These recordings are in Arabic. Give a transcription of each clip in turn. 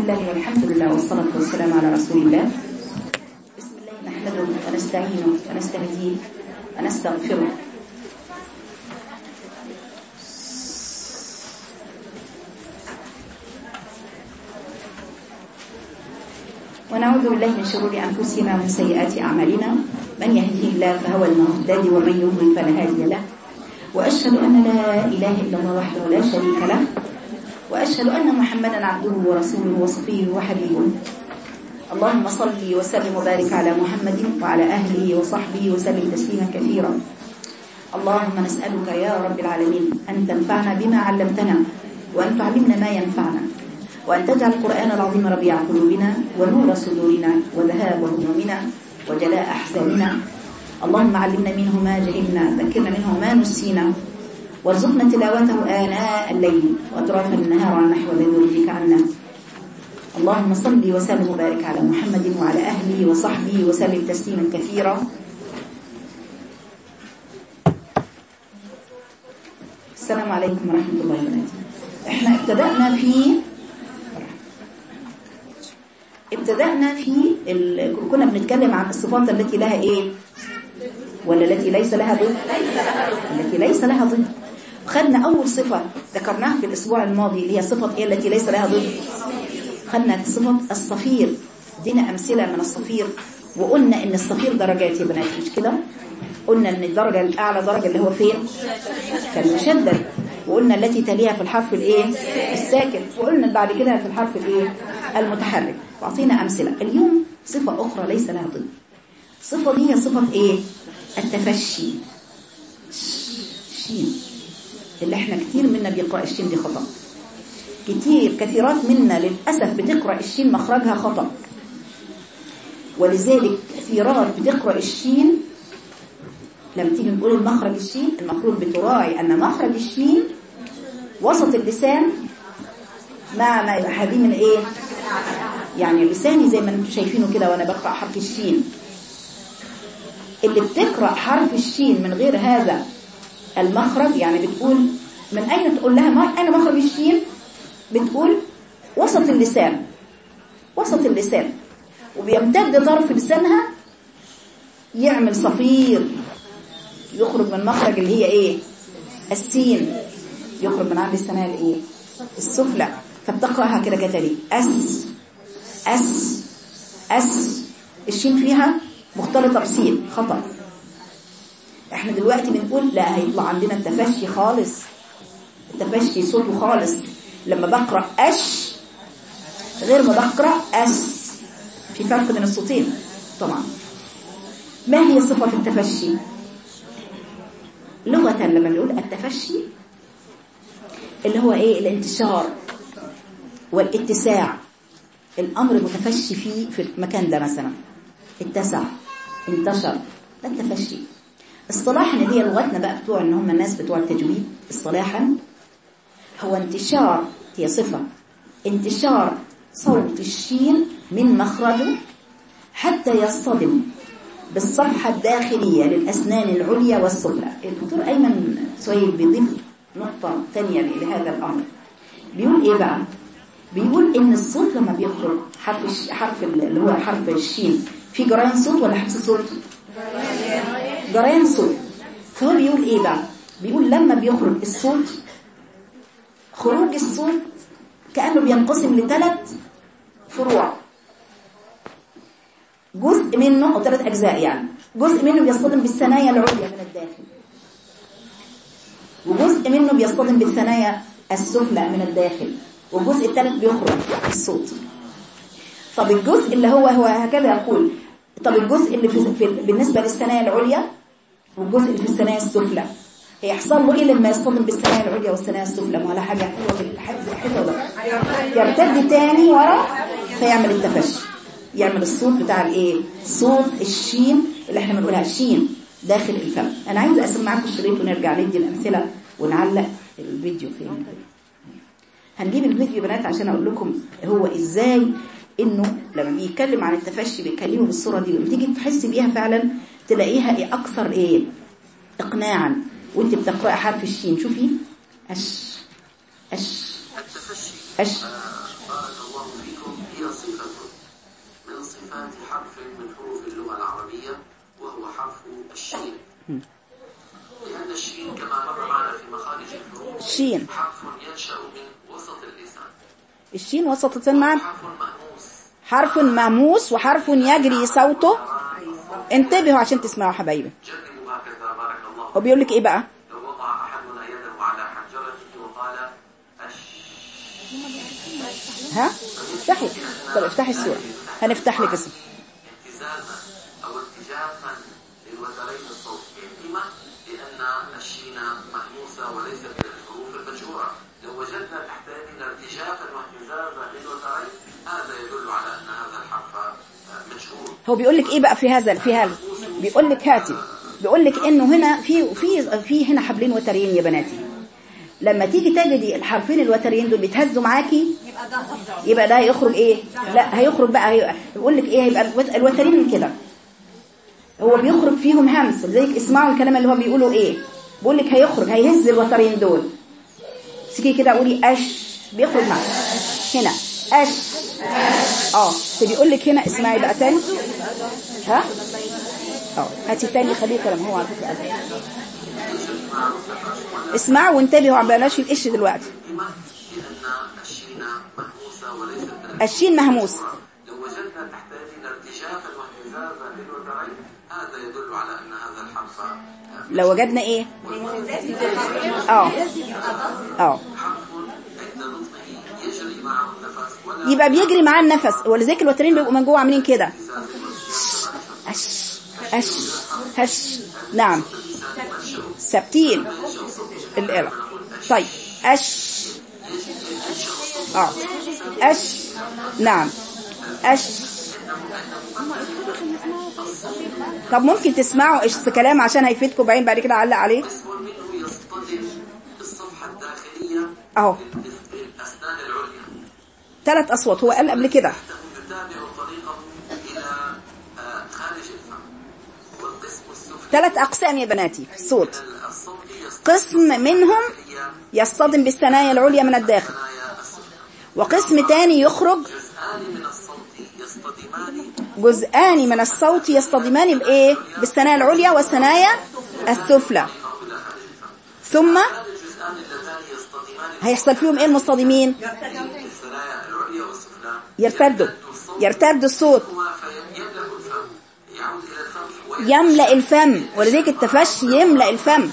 الله والحمد لله والصلاة والسلام على رسول الله. بسم الله نحمده ونستعينه ونستهديه ونستغفره ونعوذ بالله من شرور أنفسنا ومن سيئات أعمالنا. من يهده الله فهو المهتدي ومن يضلل فلا هادي له. وأشهد أن لا إله إلا الله وحده لا شريك له، وأشهد أن محمدا عبده ورسوله وصفيه وحبيبه. اللهم صل وسلم وبارك على محمد وعلى أهله وصحبه وسلم تسليما كثيرا. اللهم نسألك يا رب العالمين أن تنفعنا بما علمتنا، وأن تعلمنا ما ينفعنا، وأن تجعل القرآن العظيم ربيع قلوبنا ونور صدورنا وذهاب همومنا وجلاء أحزاننا. اللهم علمنا منه ما جهلنا، ذكرنا منه ما نسينا، وارزقنا تلاوته آناء الليل وأطراف النهار عن نحو ذريتك عنا. اللهم صل وسلم وبارك على محمد وعلى أهله وصحبه وسلم تسليما كثيرا. السلام عليكم ورحمة الله وبركاته. احنا ابتدأنا في كنا بنتكلم عن الصفات التي لها ايه ولا التي ليس لها ضد؟ التي ليس لها ضد. خدنا اول صفة ذكرناها في الاسبوع الماضي اللي هي صفة ايه التي ليس لها ضد. خدنا صفة الصفير، دينا امثلة من الصفير، وقلنا ان الصفير درجات يا بنات، مش كده؟ قلنا ان الدرجة الاعلى درجة اللي هو فين؟ كالمشدد، وقلنا التي تليها في الحرف الايه الساكن، وقلنا بعد كده في الحرف الايه المتحرك، واعطينا امثله. اليوم صفه اخرى ليس لها ضد. الصفه دي هي صفه ايه؟ التفشي. شين، اللي احنا كتير منا بيقرا الشين دي خطا. كثيرات منا للاسف بتقرا الشين مخرجها خطا، ولذلك كثيرات بتقرا الشين لما تيجي نقول المخرج الشين المفروض بتراعي ان مخرج الشين وسط اللسان مع ما يبقى حديد من ايه، يعني لساني زي ما انتم شايفينه كده وانا بقرا حرف الشين. اللي بتقرا حرف الشين من غير هذا المخرج، يعني بتقول من اين، تقول لها اين مخرج الشين، بتقول وسط اللسان، وسط اللسان، وبيمتد طرف لسانها يعمل صفير، يخرج من مخرج اللي هي ايه السين، يخرج من عند الثنايا الايه السفلى. فبتقراها كده كتالي اس اس اس، الشين فيها مختلطه بسين، خطا. احنا دلوقتي بنقول لا، هيطلع عندنا التفشي خالص، التفشي صوته خالص لما بقرا اش غير ما بقرا اس، في فرق بين الصوتين طبعا. ما هي صفه التفشي لغة؟ لما نقول التفشي اللي هو ايه؟ الانتشار والاتساع. الامر متفشي في المكان ده، مثلا اتسع، انتشر، ده التفشي. اصطلاحا اللي هي لغتنا بقى بتوع ان هم الناس بتوع التجويد، اصطلاحا هو انتشار، هي صفة انتشار صوت الشين من مخرجه حتى يصطدم بالصفحة الداخلية للأسنان العليا والسفلى. الدكتور أيمن سويد بيضيف نقطة ثانية لهذا الأمر. بيقول إيه بقى؟ بيقول إن الصوت لما بيخرج حرف اللي هو حرف الشين في جريان صوت ولا حبس صوت؟ جريان صوت. فهو بيقول إيه بقى؟ بيقول لما بيخرج الصوت، خروج الصوت كأنه بينقسم لثلاث فروع، جزء منه أو 3 أجزاء، يعني جزء منه بيصطدم بالثنايا العليا من الداخل، وجزء منه بيصطدم بالثنايا السفلى من الداخل، والجزء الثالث بيخرج الصوت. طب الجزء اللي هو هكذا يقول، طب الجزء اللي بالنسبة للثنايا العليا والجزء اللي في الثنايا السفلى هيحصل له ايه لما يصطدم بالثنايا العليا والثنايا السفلى؟ ما ولا حاجة حلوة في الحته ده، يرتد تاني ورا فيعمل التفشي، يعمل الصوت بتاع الايه، صوت الشين اللي احنا بنقولها شين داخل الفم. انا عايزه اسمعكم الشريط ونرجع ندي الامثله ونعلق الفيديو فين. هنجيب الفيديو بنات عشان اقول لكم هو ازاي انه لما بيتكلم عن التفشي بيكلمه بالصوره دي، لما تيجي تحس بيها فعلا تلاقيها ايه اكثر ايه اقناعا وانت بتقرأ حرف الشين. شوفي اش اش اش علامات حرف من حروف اللغة العربية وهو حرف الشين، لأن الشين كما مر معنا في مخارج الحروف الشين حرف ينشأ من وسط اللسان. الشين وسط اللسان معنا حرف مهموس، حرف مهموس وحرف يجري صوته. انتبهوا عشان تسمعوا حبايبي. جربوا هكذا بارك الله. هو بيقول لك ايه بقى؟ لو وضع أحدنا يده على حنجرته وقال ها افتحي. طب افتحي السورة هنفتح لك اسم اهتزازا أو ارتجافا للوترين الصوتيهما، لأن الشين مهموسة وليست من الحروف المجهورة. لو وجدنا تحت يدنا ارتجافا واهتزازا للوترين هذا يدل على أن هذا الحرف مجهور. هو بيقول لك ايه بقى في هذا بيقول لك هاتي، بيقول لك انه هنا في هنا حبلين وتريين يا بناتي. لما تيجي تجدي الحرفين الوتريين دول بيتهزوا معاكي يبقى ده هيخرج ايه؟ لا هيخرج بقى بيقول لك ايه؟ هيبقى الوترين كده هو بيخرج فيهم همس. لذلك اسمعوا الكلام اللي هو بيقولوا ايه. بيقول لك هيهز الوترين دول. سكي كده قولي اش بيخرج معاك هنا اش. بيقول لك هنا اسمعي بقى تاني. ها هاتي تاني خليه كلام هو على فكره. اسمعوا وانتبهوا بلاش القش دلوقتي. الشين مهموس. لو وجدنا تحت يدنا ارتجافا واهتزازا للوترين هذا يدل على ان هذا الحرف لو وجدنا ايه؟ حرف عند نطقه يجري معه النفس يبقى بيجري معاه النفس. ولذلك الوترين بيبقوا من جوه عاملين كده اش هش. نعم ثابتين القلق. طيب اش اش. نعم اش. طب ممكن تسمعوا ايش كلام عشان هيفيدكم بعين بعد كده اعلق عليه. اهو 3 اصوات هو قال قبل كده. ثلاث أقسام يا بناتي في الصوت. قسم منهم يصطدم بالثنايا العليا من الداخل، وقسم تاني يخرج جزءان من الصوت يصطدمان بإيه؟ بالثنايا العليا والثنايا السفلى. ثم هيحصل فيهم إيه المصطدمين؟ يرتد الصوت، يملأ الفم. ولذلك التفشي يملأ الفم.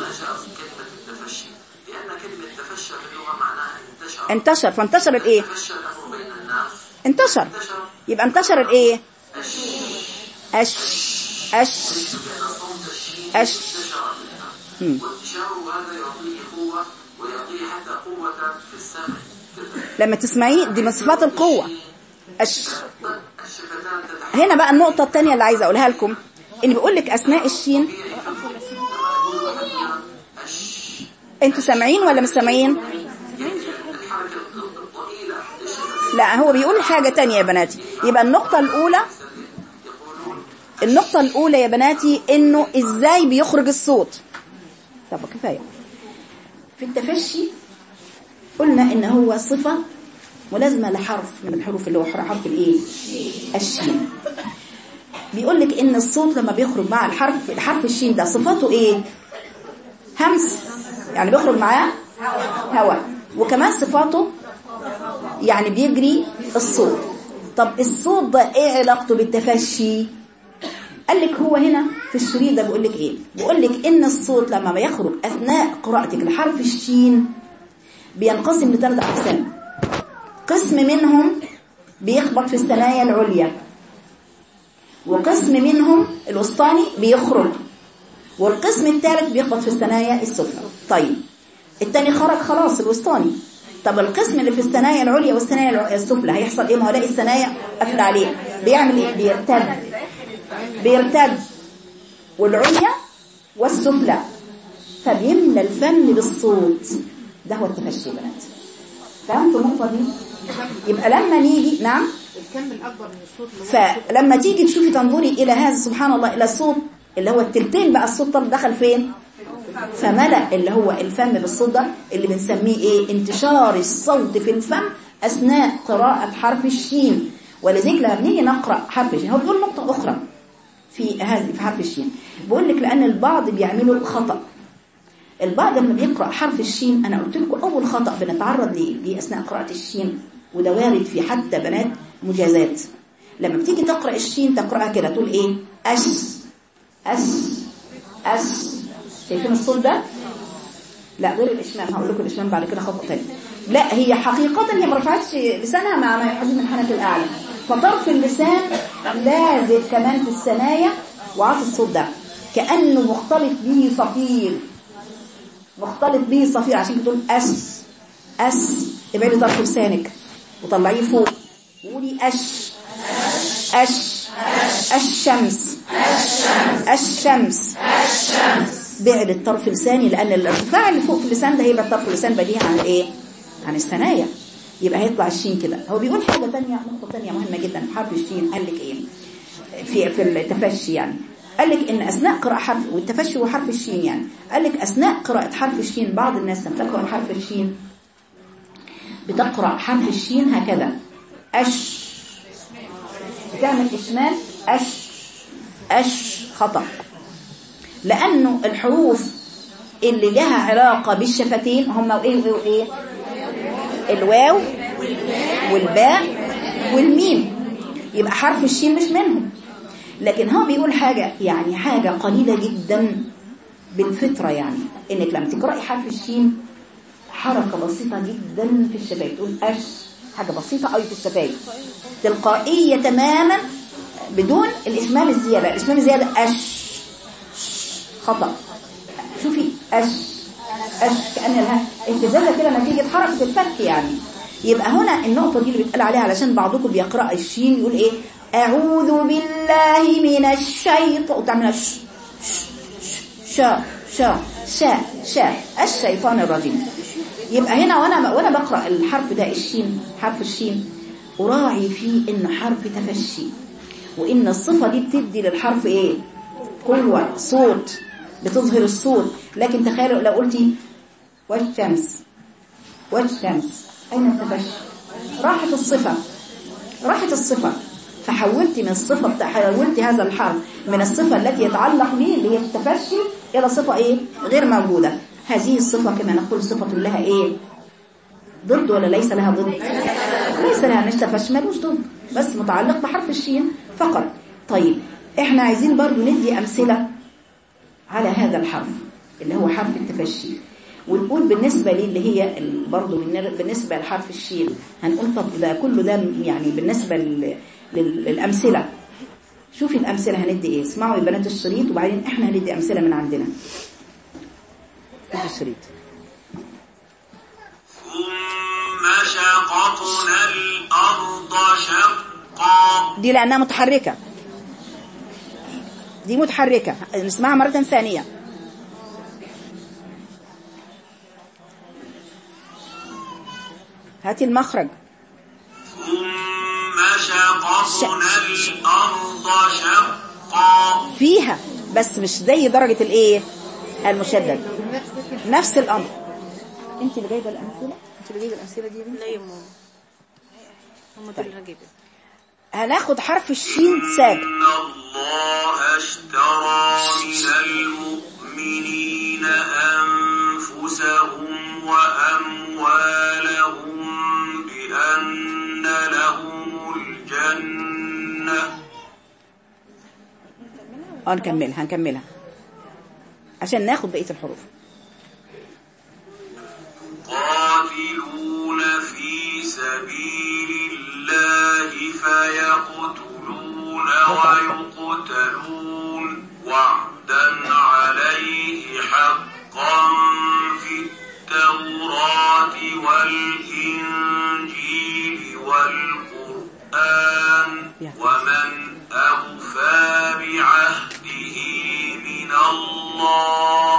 انتشر. فانتشر الايه؟ انتشر. يبقى انتشر الايه؟ اش اش اش. لما تسمعيه دي من صفات القوة. اش. هنا بقى النقطة الثانية اللي عايزة اقولها لكم، ان بيقول لك اثناء الشين. انتوا سامعين ولا مش سامعين؟ لا هو بيقول حاجة تانية يا بناتي. يبقى النقطة الأولى يا بناتي إنه إزاي بيخرج الصوت. طب كفاية. في التفشي قلنا إن هو صفة ملازمة لحرف من الحروف اللي هو حرف الإيه؟ الشين. بيقول لك إن الصوت لما بيخرج مع الحرف الشين ده صفاته إيه؟ همس، يعني بيخرج معاه هواء، وكمان صفاته يعني بيجري الصوت. طب الصوت ده ايه علاقته بالتفشي؟ قال لك هو هنا في الشريط ده بيقول لك ايه؟ بيقول لك ان الصوت لما يخرج اثناء قراءتك لحرف الشين بينقسم ل3 اقسام. قسم منهم بيخبط في الثنايا العليا، وقسم منهم الوسطاني بيخرج، والقسم الثالث بيخبط في الثنايا السفلى. طيب الثاني خرج خلاص الوسطاني. طب القسم اللي في الثنايا العليا والثنايا السفلى هيحصل ايه؟ ما هو لاقي الثنايا قافل عليه، بيعمل ايه؟ بيرتد والعليا والسفلى، فبيملى الفم بالصوت. ده هو التفشي يا بنات. فهمتوا النقطه دي؟ يبقى لما نيجي نعم الكم الاكبر من الصوت، فلما تيجي تشوفي تنظري الى هذا سبحان الله الى الصوت اللي هو التلتين بقى الصوت طب دخل فين؟ فملأ اللي هو الفم بالصوت ده اللي بنسميه ايه؟ انتشار الصوت في الفم اثناء قراءة حرف الشين. ولذلك لما بنيجي نقرأ حرف الشين، هو بيقول نقطة أخرى في حرف الشين، بقول لك لأن البعض بيعملوا خطأ. البعض لما بيقرأ حرف الشين، أنا قلت لكم أول خطأ بنتعرض ليه أثناء قراءة الشين، وده وارد في حتى بنات مجازات. لما بتيجي تقرأ الشين تقرأها كده، تقول إيه؟ أس. شايفين الصوت ده؟ لا غير الإشمام، هقول لكم الإشمام بعد كده خطأ تاني. لا هي حقيقة هي ما رفعتش لسانها مع ما يحدث من حنك الأعلى، فطرف اللسان لازم كمان في الثنايا وعطي الصوت ده كأنه مختلط به صفير، عشان تقول أس. ابعدي طرف لسانك وطلعيه فوق وقولي الشمس. بعد الطرف اللساني، لأن الارتفاع اللي فوق في اللسان ده هيبقى طرف اللسان بديهي عن ايه؟ عن الثنايا، يبقى هيطلع الشين كده. هو بيقول حاجة تانية، نقطة تانية مهمة جدا في حرف الشين. قال لك ايه في التفشي؟ يعني قال لك ان اثناء قراءة حرف، والتفشي هو حرف الشين يعني، قال لك اثناء قراءة حرف الشين بعض الناس لما تقرأ حرف الشين بتقرأ حرف الشين هكذا، بتعمل إشمال خطأ، لأنه الحروف اللي لها علاقة بالشفتين هم ايه؟ الواو والباء والميم، يبقى حرف الشين مش منهم. لكن هو بيقول حاجة، يعني حاجة قليلة جدا بالفطرة، يعني انك لما تقرأي حرف الشين حركة بسيطة جدا في الشفايف، تقول حاجة بسيطة قوي في الشفايف، تلقائية تماما بدون الإشمام الزيادة. خطأ. شوفي كأن لها اهتزازة كده نتيجة حركة الفك يعني. يبقى هنا النقطة دي اللي بيتقال عليها، علشان بعضكم بيقرأ الشين يقول ايه؟ أعوذ بالله من الشيطان، وتعمل الشيطان الرجيم. يبقى هنا وانا بقرأ الحرف ده حرف الشين أراعي فيه إن حرف تفشي، وإن الصفة دي بتدي للحرف إيه؟ قوة، صوت، بتظهر الصوت. لكن تخيلوا لو قلتي والشمس، أين التفشي؟ راحت الصفة، فحولت من الصفة، حولت هذا الحرف من الصفة التي يتعلق به اللي هي التفشي إلى صفة إيه؟ غير موجودة. هذه الصفة كما نقول صفة لها إيه؟ ضد ولا ليس لها ضد؟ ليس لها، مش تفشي ملوش ضد، بس متعلق بحرف الشين فقط. طيب احنا عايزين برضو ندي أمثلة على هذا الحرف اللي هو حرف التفشي، ونقول بالنسبة لي اللي هي برضو بالنسبة لحرف الشين هنقول طب ده كله ده يعني بالنسبة للأمثلة. شوفي الأمثلة هندي ايه، اسمعوا يا بنات الشريط وبعدين احنا هندي أمثلة من عندنا. شوفي الشريط. ثم شققنا الأرض شقا، دي لأنها متحركة، دي متحركة، نسمعها مرة ثانية. هاتي المخرج. ثم شققنا الأرض شقا، فيها بس مش زي درجة الايه المشدد، نفس الأمر. انت اللي جايبه الأمثلة، دي يا بنتي؟ لا يا ماما، هم دول اللي هجيبها. هناخد حرف الشين ساكن. إن الله اشترى من المؤمنين أنفسهم وأموالهم بأن لهم الجنة. هنكملها عشان ناخد بقية الحروف. قاتلون في سبيل الله فيقتلون ويقتلون وعدا عليه حقا في التوراة والإنجيل والقرآن ومن أوفى بعهده من الله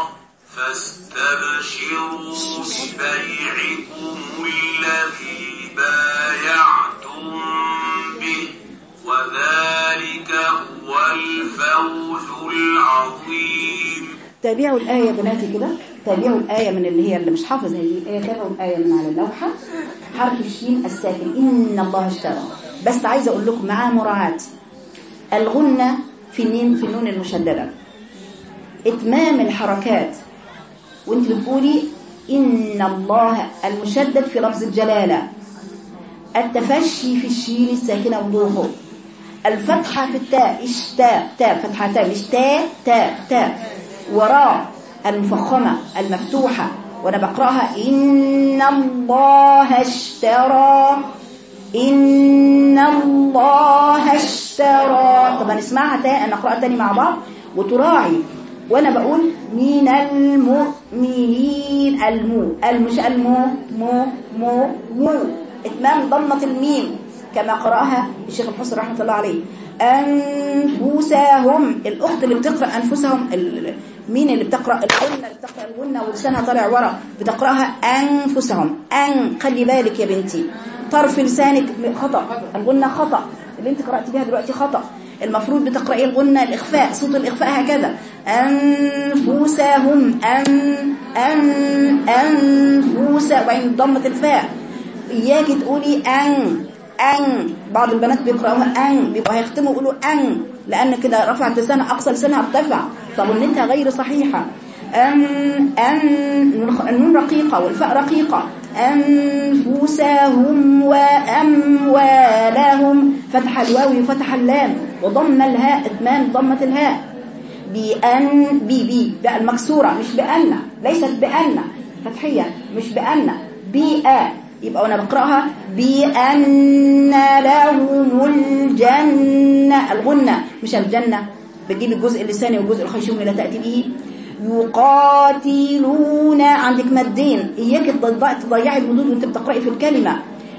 فاستبشروا ببيعكم الذي بايعتم به وذلك هو الفوز العظيم. تابعوا الآية يا بناتي كده، تابعوا الآية من اللي هي اللي مش حافظ هذه الآية، تابعوا الآية من على اللوحة. حرف الشين الساكن، إن الله اشترى، بس عايزة أقول لكم مع مراعاة الغنة في النون المشددة، إتمام الحركات، وانت بتقولي إن الله المشدد في لفظ الجلالة، التفشي في الشين الساكنة وضوحه، الفتحة في التاء اشتاء تاء فتحتان مش تاء وراء المفخمة المفتوحة، وانا بقرأها إن الله اشترى إن الله اشترى. طب هنسمعها تاني، انا اقرأها تاني مع بعض وتراعي وانا بقول من المؤمنين مش مو اتمام ضمة الميم كما قرأها الشيخ الحسن رحمة الله عليه. أنفسهم، الأخت اللي بتقرأ أنفسهم، مين اللي بتقرأ الغنة ولسانها طالع ورا بتقرأها أنفسهم. خلي بالك يا بنتي، طرف لسانك خطأ، الغنة خطأ، اللي انت قرأت بها دلوقتي خطأ، المفروض بتقرأي الغنة الإخفاء، صوت الإخفاء هكذا أنفسهم أنفسهم وبعدين ضمة الفاء. إياك تقولي أن بعض البنات بيقرأوها بيبقوا هيختموا يقولوا لأن كده رفعت لسانها، أقصى لسانها ارتفع، فغنتها غير صحيحة. النون رقيقة والفاء رقيقة. أنفسهم وأموالهم، فتح الواو وفتح اللام وضم الهاء، إتمام ضمة الهاء. بقى المكسورة مش بأن، ليست بأن فتحية، مش بأن يبقى وانا بقرأها بأن لهم الجنة، الغنة مش الجنة، بتجيب الجزء اللساني والجزء الخيشومي لا تأتي به. يقاتلون، عندك مدين، إياك تضيعي المدود وانت بتقرأي في الكلمة.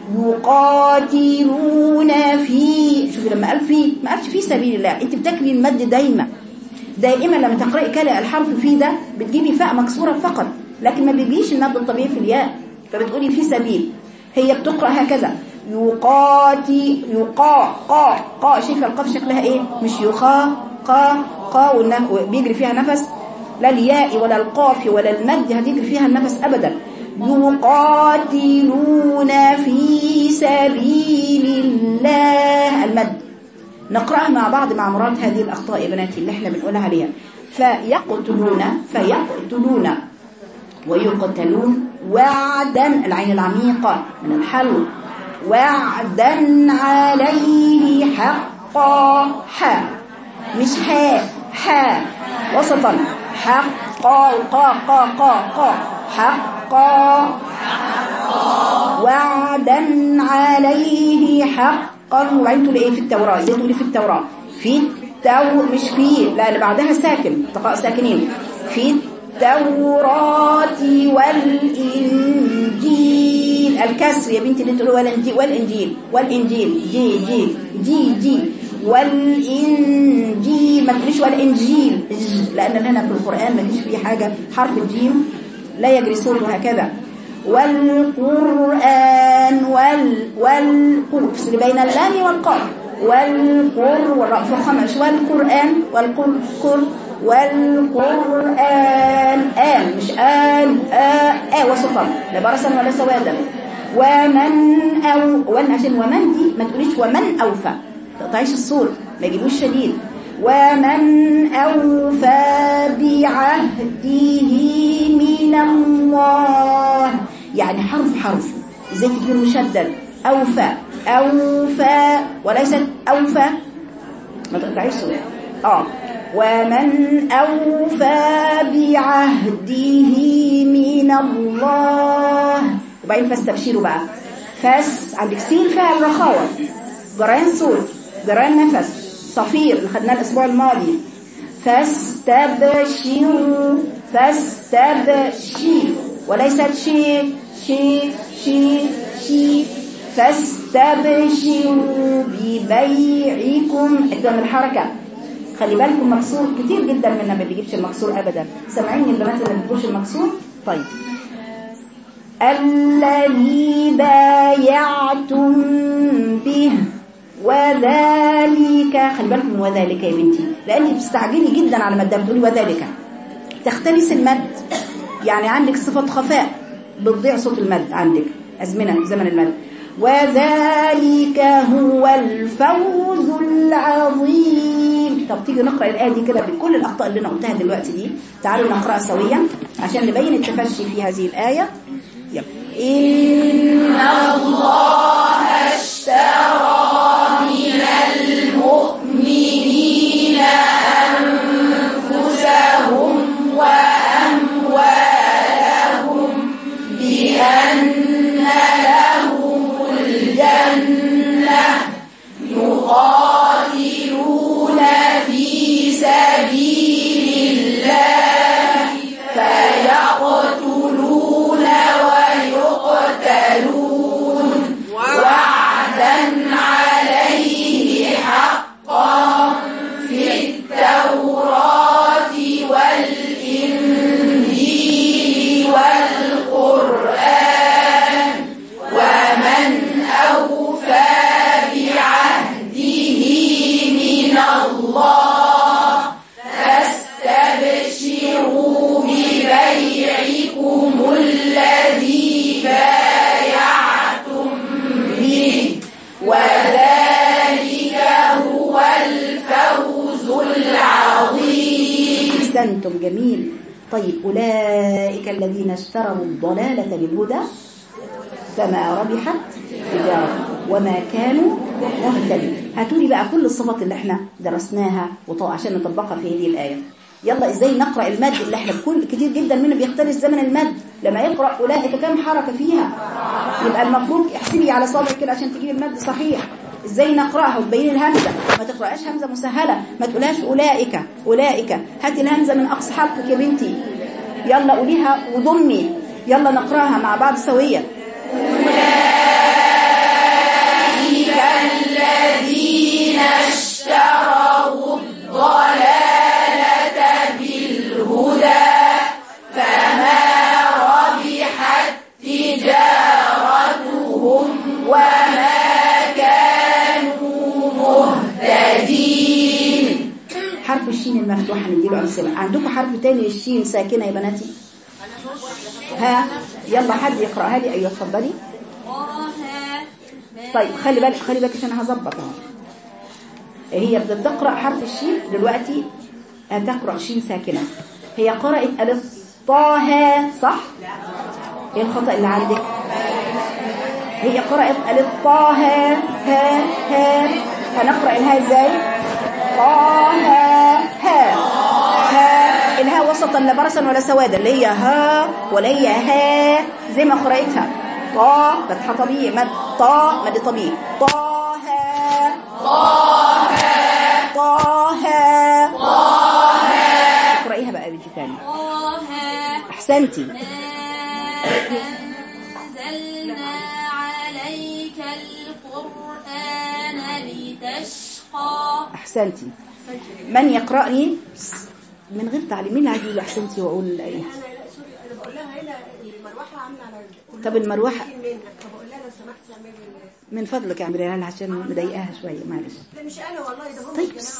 يقاتلون في، شوفي لما قال في ما قالش في سبيل الله، انت بتكري المد دائما لما تقرأي كلا الحرف في ده بتجيبي فاء مكسورة فقط، لكن ما بيجيش المد الطبيعي في الياء، فبتقولي في سبيل. هي بتقرأ هكذا قا، شايفه القاف شكلها ايه؟ مش قا بيجري فيها نفس، لا الياء ولا القاف ولا المد هتجري فيها النفس ابدا. يقاتلون في سبيل الله، المد. نقرأها مع بعض مع مراد هذه الأخطاء يا بناتي اللي احنا بنقولها عليها. فيقتلون ويقتلون وعدا، العين العميقة من الحلق، وعدا عليه حقا، مش حاء وسطا، حقا حقا وعدا عليه حقا. وبعدين تقولي ايه في التوراة؟ زي تقولي في التوراة مش في، لا اللي بعدها ساكن، تقاء ساكنين. في التوراة والإنجيل، الكسر يا بنتي اللي تقولوا والإنجيل جي والإنجيل، ما تقوليش والإنجيل لأن هنا في القرآن ما فيش فيه حاجة حرف الجيم لا يجري صوته هكذا. والقرآن والقرآن بين اللام والقاف، والراء فخمة، والقرآن والقرآن مش وسطا لا برسا ولا سوادا. عشان ومن دي ما تقوليش ومن أوفى، تقطعيش الصوت، ما يجيبوش شديد. ومن أوفى بعهده من الله، يعني حرف ازاي تكون مشدد. أوفى وليست أوفى، ما تقطعيش الصوت. ومن أوفى بعهده من الله. وبعدين فاستبشروا بقى، عندك سين فيها الرخاوة، جران صوت، جران نفس، صفير اللي خدناه الأسبوع الماضي. فاستبشروا وليست شي. فاستبشروا ببيعكم، اتمام الحركة. خلي بالكم مكسور كتير جدا منا ما بيجيبش المكسور ابدا. سامعين البنات اللي ما بيجيبوش المكسور؟ طيب. الذي بايعتم به وذلك، خلي بالكم من وذلك يا بنتي، لانك بتستعجلي جدا على مد، بتقولي وذلك تختلس المد، يعني عندك صفة خفاء بتضيع صوت المد، عندك زمن المد. وذلك هو الفوز العظيم. طب تيجي نقرأ الآية دي كده بكل الأخطاء اللي أنا قلتها دلوقتي دي. تعالوا نقرأ سويا عشان نبين التفشي في هذه الآية. يلا. إن الله اشترى من المؤمنين أنفسهم وأموالهم بأن لهم الجنة يقاتلون في سبيل الله فيقتلون ويقتلون وعدا عليه حقا في التوراة والإنجيل والقرآن ومن أوفى بعهده من الله فاستبشروا ببيعكم الذي بايعتم به وذلك هو الفوز العظيم. أحسنتم، جميل. طيب أولئك الذين اشتروا الضلالة بالهدى فما ربحت تجارتهم وما كانوا مهتدين. هاتولي بقى كل الصفات اللي احنا درسناها عشان نطبقها في هذه الآية. يلا ازاي نقرأ المد اللي احنا كتير جدا منه بيختلف زمن المد. لما يقرأ أولئك كم حركة فيها؟ يبقى المفروض احسبي على صابعك كده عشان تجيب المد صحيح. ازاي نقرأها وتبين الهمزة؟ ما تقرأش همزة مسهلة، ما تقولهاش أولئك أولئك. هاتي الهمزة من أقصى حلقك يا بنتي. يلا قوليها وضمي. يلا نقرأها مع بعض سويا. أولئك الذين اشتروا الضلالة بالهدى فما ربحت تجارتهم وما كانوا مهتدين. حرف الشين المفتوح هنديله أمثلة. عندكم حرف تاني الشين ساكنة يا بناتي؟ ها يلا حد يقرأها لي. أيوة اتفضلي. طيب خلي بالك عشان هظبط اهو. هي بتقرأ حرف الشين دلوقتي هتقرأ شين ساكنة. هي قرأت ألف طه صح؟ ايه الخطأ اللي عندك؟ هي قرأت ألف طه ها ها. هنقرأ الها ازاي؟ طه ها ها. الها وسطا لا برسا ولا سوادا اللي هي ها ولا هي ها زي ما قرأتها. طا فتحة طبيعي مد طا مد طبيعي طه طه طه طه. اقرأيها بقى بنتي تاني. احسنتي. أنزلنا عليك القرآن لتشقى. احسنتي. من يقرأ لي من غير تعليم؟ مين اللي هيجي له احسنتي واقول ايه؟ انا بقول لها هنا المروحه عامله على طب المروحه فبقول لها لو سمحت اعملي من فضلك يا عمري عشان مضايقاها شويه معلش. لا مش انا والله ده هم طيب الجماعه.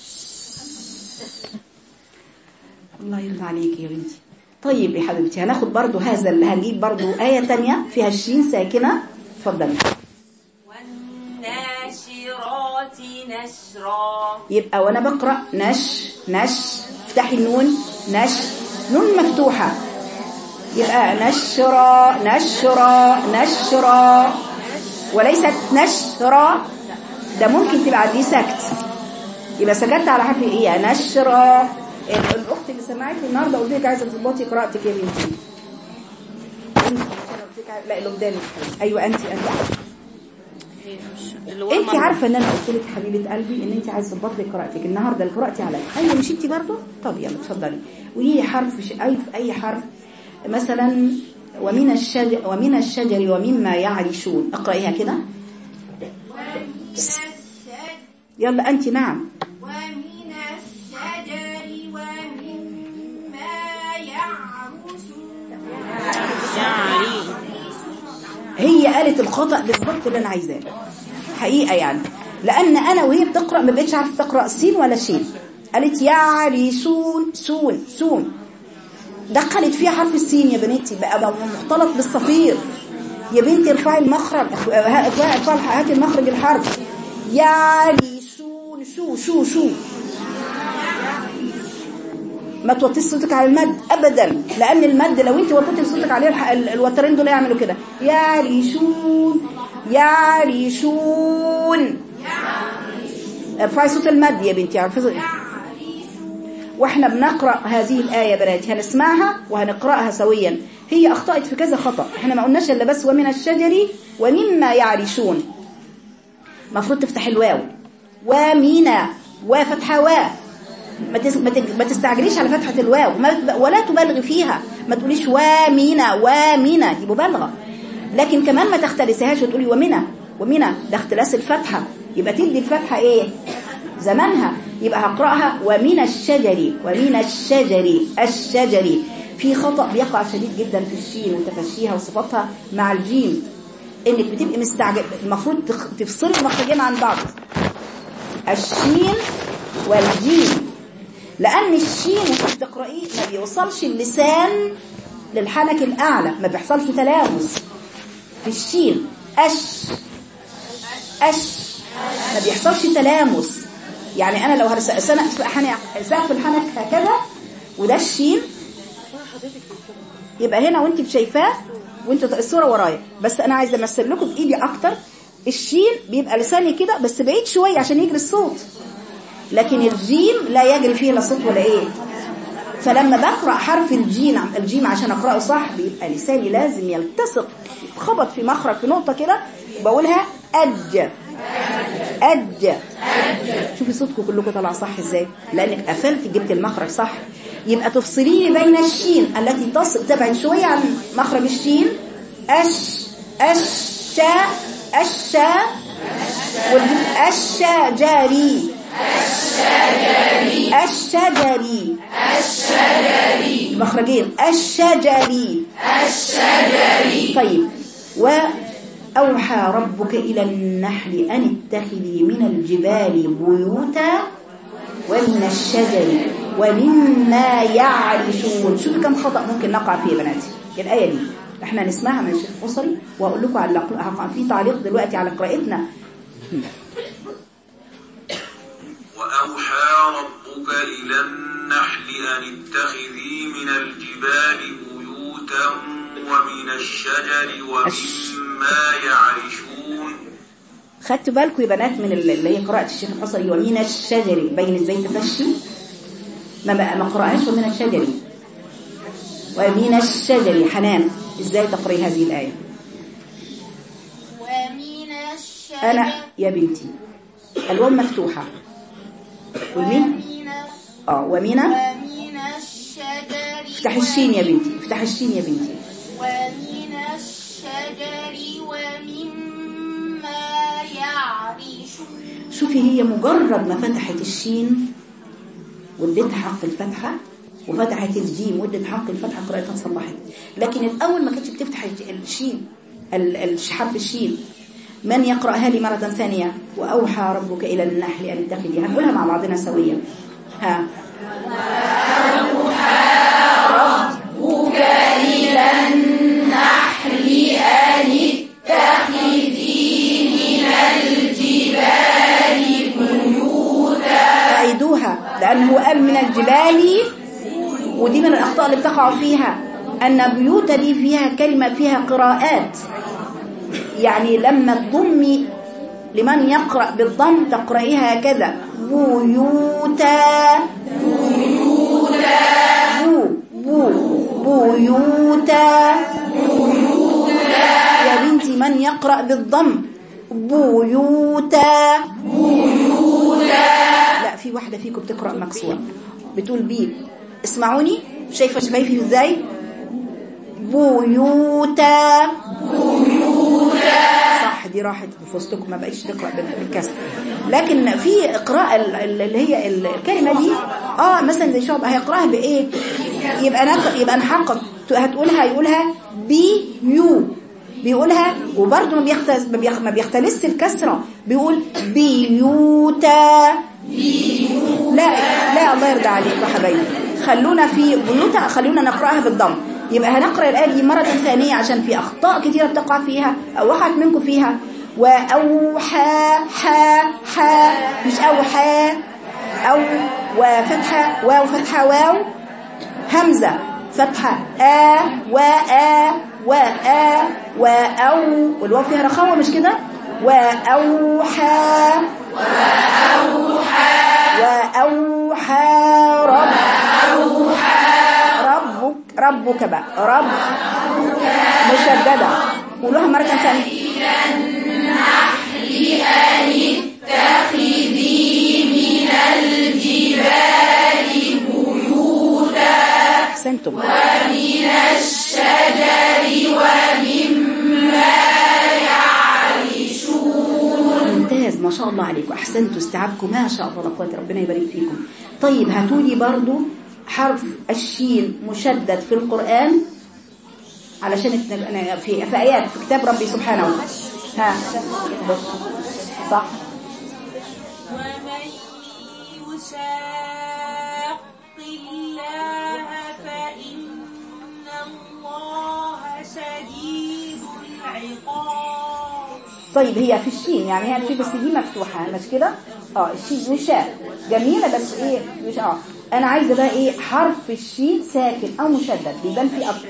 الله يرضى عليك يا بنتي. طيب يا حبيبتي هناخد برضو هذا اللي هنجيب برضو آية تانية فيها الشين ساكنة. اتفضلي. والناشرات نشرا. يبقى وانا بقرأ نش افتحي النون نون مفتوحة. يبقى نشرا وليست نشرا. ده ممكن تبقى دي سكت. يبقى سكت على حرف ايه؟ نشرا. الاخت اللي سمعتني النهارده قلت لك عايزه تظبطي قراءتك يا بنتي. لا اللي قدامك. ايوه انت انت عارفه ان انا قلت لك حبيبه قلبي ان انت عايزه تظبطي قراءتك النهارده اللي قراتي عليا. ايوه مش انت برضه؟ طب يلا اتفضلي. وهي حرف اي حرف مثلا ومن الشجر ومما يعرشون. اقرايها كده. يلا انت. نعم. ومن الشجر ومما يعرشون. هي قالت الخطأ بالضبط اللي انا عايزاه حقيقة يعني. لان انا وهي بتقرأ ما بقتش عارفه تقرأ سين ولا شين. قالت يعرشون سون دخلت فيها حرف السين يا بنتي بقى مختلط بالصفير. يا بنتي ارفعي المخرج، هاتي المخرج الحرف. يعرشون، شو ما توطيش صوتك على المد ابدا، لان المد لو انت وطيتي صوتك عليه الوترين دول يعملوا كده. يعرشون ارفعي صوت المد يا بنتي. واحنا بنقرأ هذه الآية بناتي هنسمعها وهنقرأها سويا. هي أخطأت في كذا خطأ، احنا ما قلناش إلا بس ومن الشجر ومما يعرشون. مفروض تفتح الواو، ومنا وفتحة وا، ما تستعجليش على فتحة الواو ولا تبالغي فيها، ما تقوليش ومنا دي مبالغة. لكن كمان ما تختلسيهاش وتقولي ومنا ده اختلاس الفتحة، يبقى تدي الفتحة ايه زمانها. يبقى هقرأها ومن الشجر. في خطأ بيقع شديد جدا في الشين وتفشيها وصفاتها مع الجيم، انك بتبقي مستعجل. المفروض تفصلي المخرجين عن بعض، الشين والجيم، لان الشين وانت بتقرأيه ما بيوصلش اللسان للحنك الاعلى، ما بيحصلش تلامس في الشين. ما بيحصلش تلامس. يعني انا لو سقف الحنك هكذا وده الشين، يبقى هنا وانت شايفاه وانت الصوره ورايا، بس انا عايزه امثل لكم بايدي اكتر. الشين بيبقى لساني كده بس بعيد شويه عشان يجري الصوت، لكن الجيم لا يجري فيه لا صوت ولا ايه. فلما بقرأ حرف الجيم عشان اقرأه صح بيبقى لساني لازم يلتصق، خبط في مخرج في نقطه كده، بقولها أج. شوفي صوتكم كلكم طلع صح ازاي، لانك قفلت جبت المخرج صح. يبقى تفصلي بين الشين التي تبعد شويه عن مخرج الشين، الشجري مخرجين، الشجري. طيب، وأوحى ربك إلى النحل أن اتخذي من الجبال بيوتا ومن الشجر ومما يعرشون. شوف كم خطأ ممكن نقع فيه يا بناتي. الآية دي احنا نسمعها من الشيخ الحصري وأقول لكم هقع في تعليق دلوقتي على قراءتنا. وأوحى ربك إلى النحل أن اتخذي من الجبال بيوتا ومن الشجر ومما يعرشون. خدتوا بالكم يا بنات من اللي هي قراءة الشيخ الحصري ومن الشجر، بين ازاي تفشي ما قرأهاش ومن الشجر. ومن الشجر حنان ازاي تقرأي هذه الآية؟ ومن الشجر أنا يا بنتي الواو مفتوحة ومن ومن الشجر. افتح الشين يا بنتي، افتح الشين يا بنتي. ومن الشجر ومما يعرشون. شوفي هي مجرد ما فتحت الشين واديتها حق الفتحة وفتحت الجيم وادت حق الفتحة قراءتها صبحت. لكن الأول ما كانتش بتفتح الشين حرف الشين. من يقرأها لي مرة ثانية؟ وأوحى ربك إلى النحل أن اتخذي. هنقولها مع بعضنا سويا. ها وأوحى ربك إلى النحل أن اتخذي من الجبال بيوتا. أعيدوها لأنه قال من الجبال، ودي من الأخطاء اللي بتقع فيها، أن بيوتا دي فيها كلمة فيها قراءات. يعني لما تضمي لمن يقرأ بالضم تقرأيها هكذا بيوتا بيوتا. يا بنتي من يقرأ بالضم بيوتا. لا، في واحدة فيكم بتقرأ مكسورة بتقول بي. اسمعوني، شايفة شفايفي ازاي؟ بيوتا صح، دي راحت في وسطكم ما بقيتش تقرأ بالكسر. لكن في قراءة اللي هي الكلمة دي مثلا زي شعب هيقرأها بإيه؟ يبقى نحقق هتقولها، يقولها بيو، بيقولها وبرضه ما بيختلس الكسرة، بيقول بيوتا. لا الله يرضى عليك يا حبايبي، خلونا في بيوتا، خلونا نقرأها بالضم. يبقى هنقرأ الآية دي مرة ثانية عشان في أخطاء كثيرة بتقع فيها أو وقعت منكم فيها. وأوحى حا مش أوحى أو وفتحة واو فتحة واو همزة فتحة وأو والواو فيها رخاوة مش كده. وأوحى ربك بقى رب مشددة. قولوها مرة ثانية. النحل أن اتخذي من الجبال بيوتا أحسنتم ومن الشجر ومما يعرشون. ممتاز ما شاء الله عليكم أحسنتوا استيعابكم ما شاء الله لا قوة ربنا يبارك فيكم. طيب هاتولي برضو حرف الشين مشدد في القرآن علشان في آيات في كتاب ربي سبحانه وتعالى. ها صح. ومن يشاق الله فإن الله شديد العقاب. طيب هي في الشين يعني هي في بس دي مفتوحة مش كده. الشين مشاء جميلة بس ايه مش انا عايزه بقى ايه حرف الشين ساكن او مشدد بيبان فيه اكتر.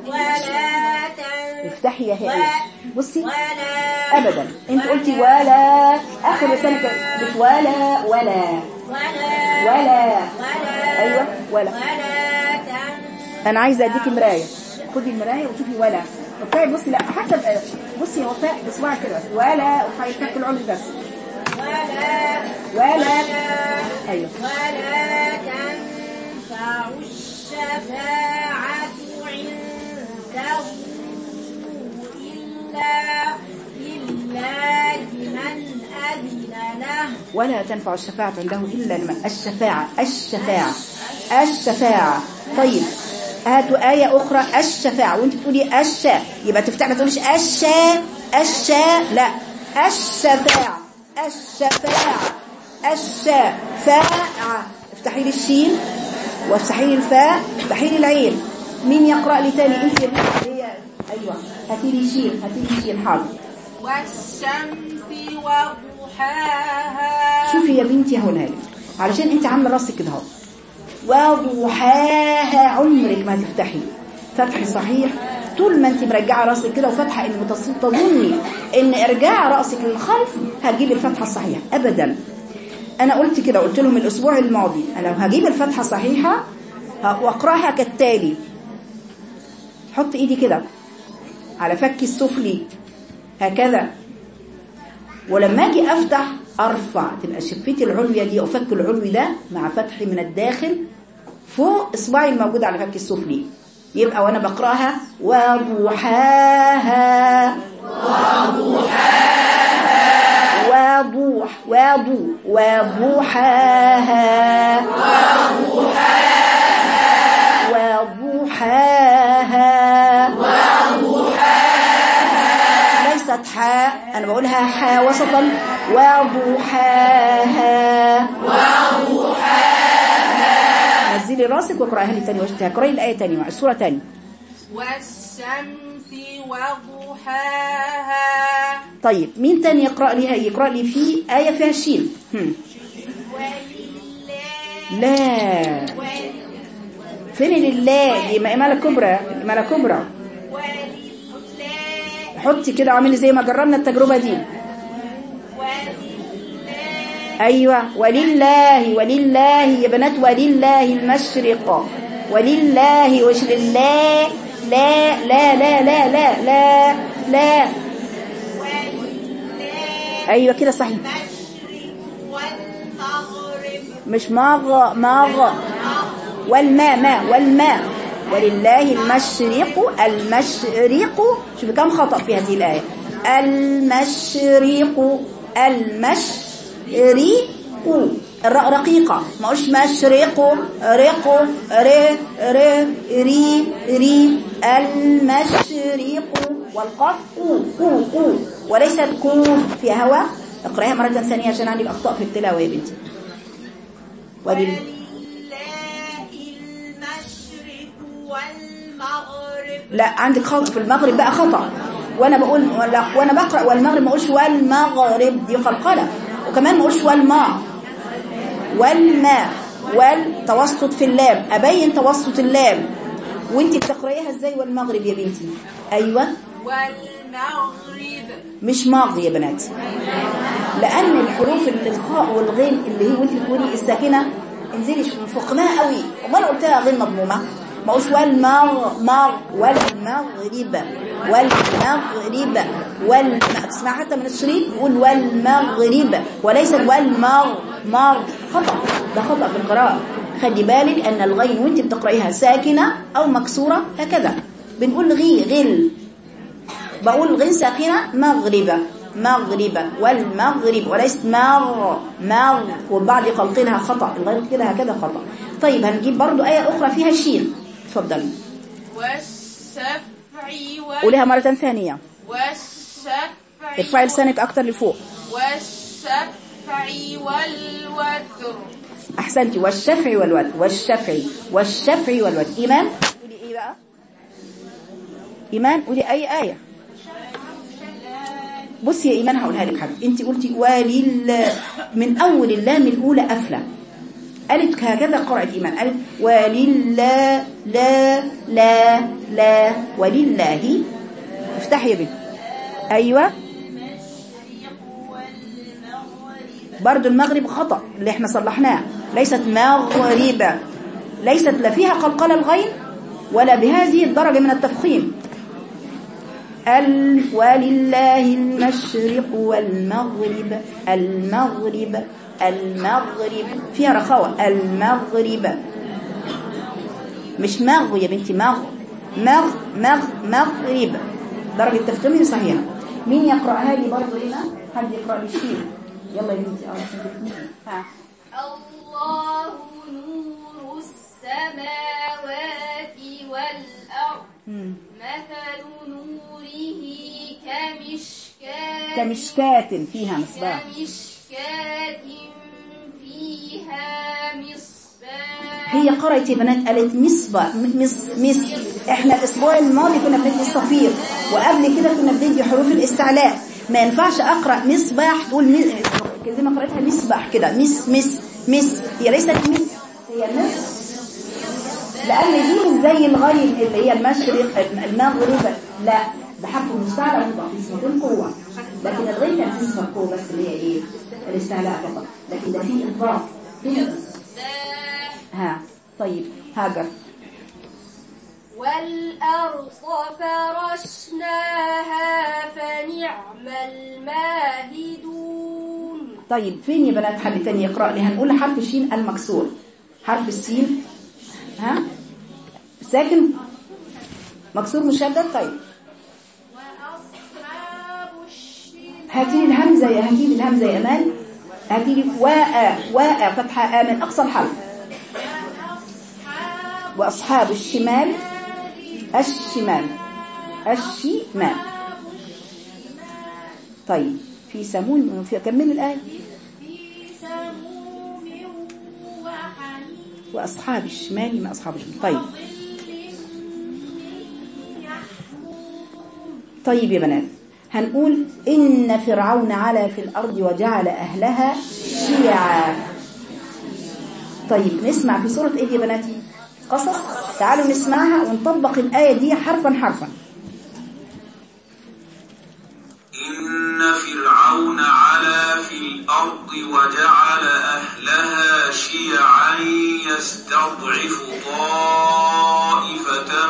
افتحي يا هي بصي ابدا انت قلتي ولا اخر لسانك مش ولا ايوه ولا. انا عايزه اديكي مرايه خدي المرايه وشوفي ولا وفاء. بصي لا حسب بصي هو فاء بصباعك كده بس ولا وهيتك العمر بس ولا ايوه ولا تنفع الشفاعة عنده إلا لمن أذن له. ولا تنفع الشفاعة عنده إلا لمن الشفاعة. طيب هاتوا آية أخرى الشفاعة وانت بتقولي الشاء يبقى تفتح ما تقوليش الشاء لا الشفاعة الشفاعة. افتحي لي الشين وافتحي لي الفاء افتحي لي العين. مين يقرأ لي تاني انت هي ايوه هاتي لي شين حاضر. والشمس وضحاها. شوفي يا بنتي هقولها لك علشان انت عامله راسك كده اهو. وضحاها عمرك ما تفتحي فتح صحيح طول ما انت مرجعه راسك كده وفتحه ان تظني ان ارجاع راسك للخلف هتجيب الفتحه الصحيحه ابدا. انا قلت كده قلت لهم الاسبوع الماضي انا لو هجيب الفتحه الصحيحه واقراها كالتالي. حط ايدي كده على فك السفلي هكذا ولما اجي افتح ارفع تبقى شفتي العلويه دي او فك العلوي ده مع فتحي من الداخل فوق اصبعي الموجود على فك السفلي. يبقى وانا بقراها وضحاها ليست حاء انا بقولها حاء وسطا وضحاها. نزلي راسك واقراها لي تاني اقراي الايه تاني مع السوره تاني. والشمس وضحاها. طيب مين تاني يقرأ لي في آية فيها الشين. لا فين لله دي مقامة كبرى حطي كده وعملي زي ما جربنا التجربة دي. أيوة ولله يا بنات ولله المشرق ولله وش لله لا لا لا لا لا لا لا أيوة كده صحيح مش ماغ والماء ولله المشرق شوفي كم خطأ في هذه الآية. المشرق الراء رقيقة ما قلش مشرق رق ري المشرق والقاف قو وليست كو في هواء. اقرأها مرة ثانية عشان عندي الأخطاء في التلاوة يا بنتي. ولله المشرق والمغرب لا عندك خطأ في المغرب بقى خطأ. وانا بقول وانا بقرأ والمغرب ما اقولش والمغرب، دي قلقلة. وكمان ما اقولش والماء، والتوسط في اللام، ابين توسط اللام. وانت بتقرأيها ازاي والمغرب يا بنتي؟ ايوه والمغرب، مش ماغ يا بنات، لان الحروف الخاء والغين اللي هي وانت بتقولي الساكنه انزلي فوقناها قوي. امال قلتها غير مضمومه، ما اقولش والمغرب تسمع حتى من الشريط يقول والمغرب وليس والمغ. خطأ، ده خطأ في القراءة. خلي بالك ان الغين وانت بتقرأيها ساكنه او مكسوره هكذا. بنقول غل، بقول غين ساكنه مغربه والمغرب وليس مغ. والبعض يقلقلها خطأ، الغير كده هكذا خطأ. طيب هنجيب برضو آية أخرى فيها الشين. اتفضلي. والسفع قوليها مرة ثانية. والسفع ارفعي لسانك أكتر لفوق. والسفع والوتر. أحسنتي. والشفع والوتر. والشفع والوتر. إيمان قولي إيه بقى؟ إيمان قولي أي آية. بصي يا إيمان هقولها لك حاجة. انت قلتي من أول اللام الأولى أفلى، قالت هكذا قرأت إيمان، قالت ولله لا ولله. افتحي يا بنت. أيوة برضو المغرب خطأ اللي احنا صلحناه، ليست مغربة، ليست لا فيها قلقلة الغين ولا بهذه الدرجة من التفخيم. ولله المشرق والمغرب. المغرب فيها رخاوة. المغرب مش مغ يا بنتي، مغرب درجة تفخيمه صحيحة. مين يقرأها لي برضو هنا؟ حد يقرأ لي الشيء. يلا يا بنتي. الله نور السماوات والأرض مثل نوره كمشكاة فيها مصباح. هي قرأت يا بنات قالت مصباح. احنا الاسبوع الماضي كنا بندي الصفير، وقبل كده كنا بندي حروف الاستعلاء. ما ينفعش اقرأ مصباح تقول زي ما قرأتها مصباح كده. مس هي ليست هي مس، لأن دي مش زي الغين اللي هي المشرق المغرب، لا ده حرف المستعلى بصفتين قوة، لكن الغين كان فيه صفة قوة بس اللي هي ايه الاستعلاء فقط، لكن ده فيه إضافة. طيب هاجر. والأرض فرشناها فنعم الماهدون. طيب فين يا بنات حد تاني يقرأ لي؟ هنقول حرف الشين المكسور. حرف السين ساكن مكسور مشدد. طيب هاتي لي الهمزة يا أمان. هاتي لي واء فتحة من أقصى الحرف. وأصحاب الشمال الشمال. طيب في سموم كمل الآية. وأصحاب الشمال ما أصحاب الشمال. طيب يا بنات هنقول إن فرعون علا في الأرض وجعل أهلها شيعا. طيب نسمع في سورة إيه يا بناتي؟ قصص. تعالوا نسمعها ونطبق الآية دي حرفا حرفا. إن فرعون علا في الأرض وجعل أهلها شيعا يستضعف طائفة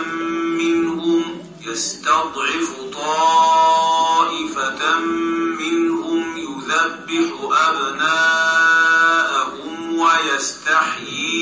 منهم يذبح أبناءهم ويستحيي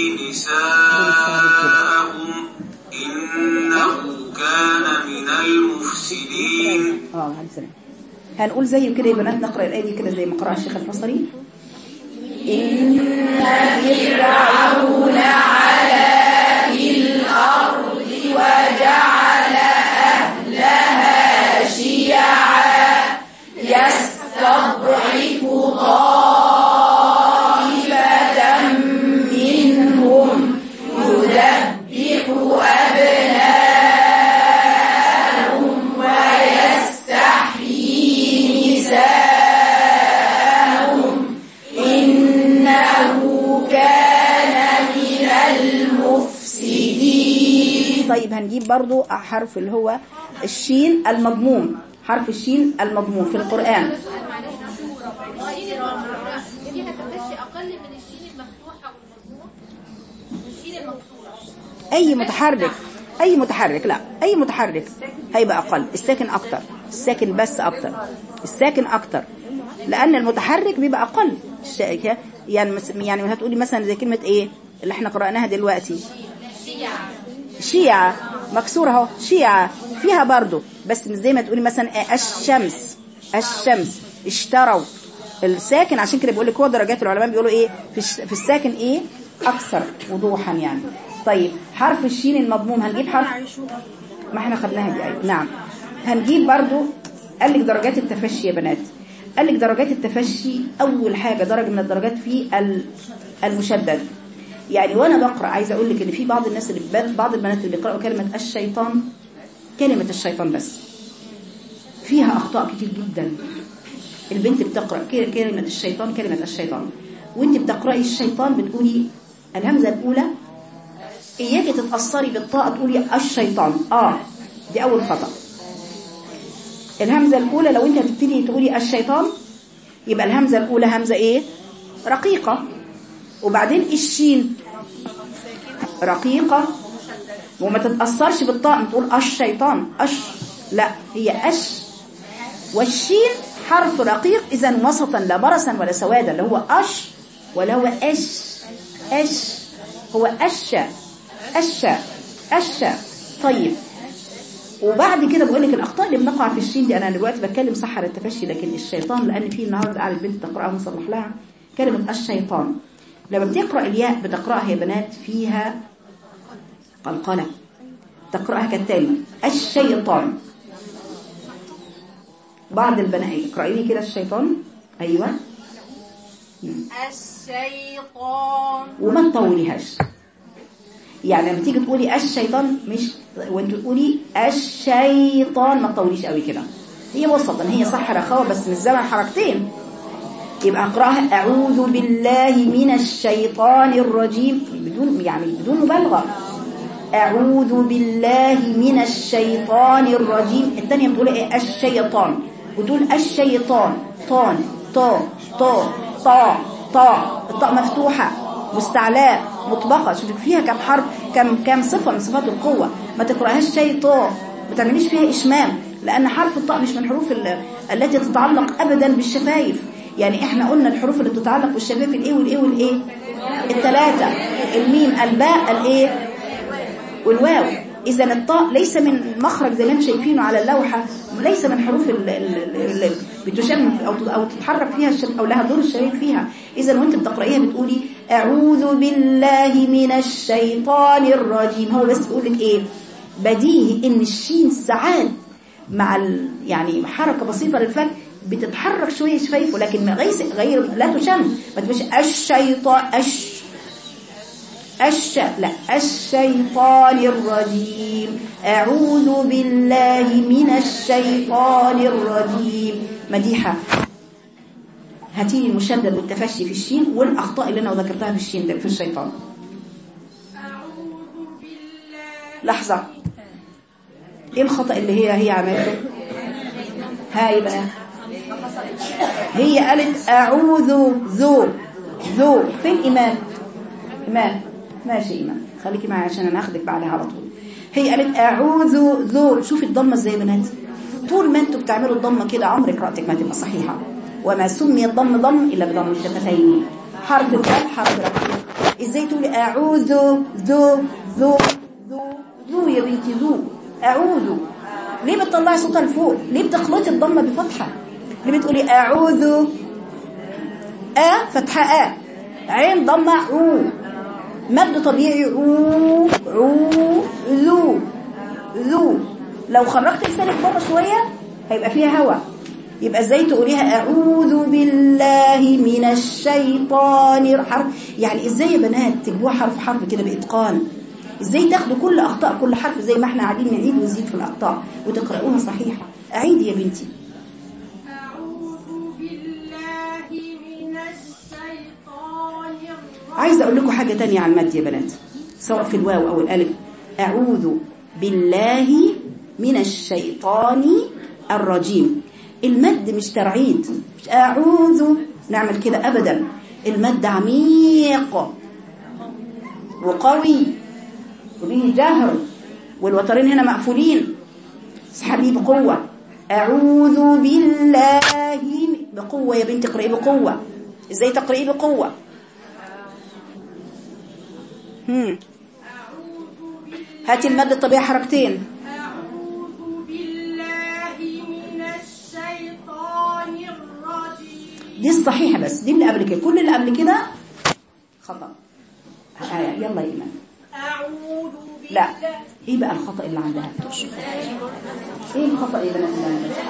نساءهم إنه كان من المفسدين. هنقول زي كده يا بنات، نقرأ الآية دي كده زي ما قرأ الشيخ الفصري. إن فرعون علا في الأرض وجعل أهلها شيعا يستضعف طائفة منهم يذبح أبناءهم طيب هنجيب برضو حرف اللي هو الشين المضموم، حرف الشين المضموم في القرآن. فيها تفشي أقل من الشين المفتوحة والمضموم والشين المكسورة. أي متحرك لا أي متحرك هيبقى أقل، الساكن أكتر، الساكن بس أكتر، الساكن أكتر، لأن المتحرك بيبقى أقل. يعني هتقولي مثلا زي كلمة إيه اللي احنا قرأناها دلوقتي، شيعة مكسورة اهو، شيعة فيها برضو، بس مش زي ما تقولي مثلا الشمس اشتروا، الساكن. عشان كده بيقول لك هو درجات العلماء بيقولوا ايه في الساكن ايه اكثر وضوحا يعني. طيب حرف الشين المضموم هنجيب حرف، ما احنا خدناها دي أيوة. نعم هنجيب برضو. قال لك درجات التفشي يا بنات، قال لك درجات التفشي اول حاجة درجة من الدرجات في المشدد. يعني وانا بقرأ عايزه اقول لك ان في بعض الناس بعض البنات اللي بيقرأوا كلمة الشيطان بس فيها اخطاء كتير جدا. البنت بتقرأ كلمة الشيطان وانت بتقرأي الشيطان بتقولي الهمزة الاولى اياكي تتأثري بالطاء تقولي الشيطان، دي اول خطأ. الهمزة الاولى لو انت هتبتدي تقولي الشيطان يبقى الهمزة الاولى همزة ايه رقيقة، وبعدين الشين رقيقة وما تتأثرش بالطاء تقول الشيطان لا هي والشين حرف رقيق إذن وسطا لا برسا ولا سوادا، اللي هو ولا هو هو طيب. وبعد كده بقول لك الأخطاء اللي بنقع في الشين دي، أنا دلوقتي بتكلم صح على التفشي، لكن الشيطان لأن في النهارده على البنت تقرأها ونصلح لها كلمة الشيطان لما بتقرأ الياء بتقرأها يا بنات فيها قلقلة، تقرأها كالتالي الشيطان. بعض البنات اقرأي لي كده الشيطان، أيوة الشيطان، وما تطوليهاش. يعني لما تيجي تقولي الشيطان مش وانت تقولي الشيطان ما تطوليش قوي كده، هي وسطا، هي صح رخاوة بس من زمن حركتين. يبقى اقرأها أعوذ بالله من الشيطان الرجيم بدون مبالغة. أعوذ بالله من الشيطان الرجيم. الثانية بتقول ايه الشيطان، بتقول الشيطان طان الطاء مفتوحة مستعلاء مطبقة. شوفي فيها كم حرف كم صفة من صفات القوة. ما تقرأهاش شيطان، ما تعمليش فيها إشمام، لأن حرف الطاء مش من الحروف التي تتعلق أبدا بالشفايف. يعني احنا قلنا الحروف اللي بتتعلق بالشفايف الايه الثلاثة، الميم الباء الايه والواو. اذا الطاء ليس من مخرج زي ما انتم شايفينه على اللوحة، ليس من حروف اللي بتشم او تتحرك فيها او لها دور الشفايف فيها. اذا وانت بتقرأيها بتقولي اعوذ بالله من الشيطان الرجيم. هو بس بيقول لك ايه بديهي ان الشين ساعات مع يعني حركة بسيطة للفك بتتحرك شوية شفايفه، لكن غير لا تشم. ما تبقاش الشيطان لا الشيطان الرجيم. أعوذ بالله من الشيطان الرجيم. مديحة هاتي لي المشدد والتفشي في الشين والأخطاء اللي أنا ذكرتها في الشين ده في الشيطان. أعوذ بالله. لحظة، إيه الخطأ اللي هي عملته؟ هاي بقى هي قالت أعوذ ذو فين إيمان ماشي إيمان خليكي معي عشان أنا أخدك بعدها على طول. هي قالت أعوذ ذو. شوفي الضمة ازاي يا بنات، طول ما انتوا بتعملوا الضمة كده عمر قراءتك ما تبقى صحيحة. وما سمي الضم إلا بضم الشفتين. حرف الضم حرف رقيق. ازاي تقولي أعوذ ذو يا بنتي ذو أعوذ. ليه بتطلعي صوتها لفوق؟ ليه بتخلطي الضمة بفتحة؟ ليه بتقولي أعوذ فتحة عين ضمة مد طبيعي ذو. لو خرجت لسانك بره شوية هيبقى فيها هوا. يبقى ازاي تقوليها أعوذ بالله من الشيطان يعني ازاي يا بنات تجيبوها حرف كده بإتقان؟ ازاي تاخدوا كل اخطاء كل حرف زي ما احنا قاعدين نعيد ونزيد في الاخطاء وتقرأوها صحيحة؟ اعيدي يا بنتي. أعوذ بالله من الشيطان الرجيم. عايزه اقول لكم حاجة تانية عن المد يا بنات، سواء في الواو او الالف. أعوذ بالله من الشيطان الرجيم. المد مش ترعيد، مش أعوذ نعمل كده أبدا. المد عميق وقوي وبه جهر، والوترين هنا مقفولين. اسحبي بقوة. أعوذ بالله بقوة يا بنتي، اقرئي بقوة. ازاي تقرئي بقوة؟ هاتي المد الطبيعي حركتين. أعوذ بالله من الشيطان الرجيم. دي الصحيحة، بس دي اللي قبل كده، كل اللي قبل كده خطأ. يلا يا إيمان. أعوذ بالله. لا، ايه بقى الخطأ اللي عندها؟ ايه الخطأ اللي عندها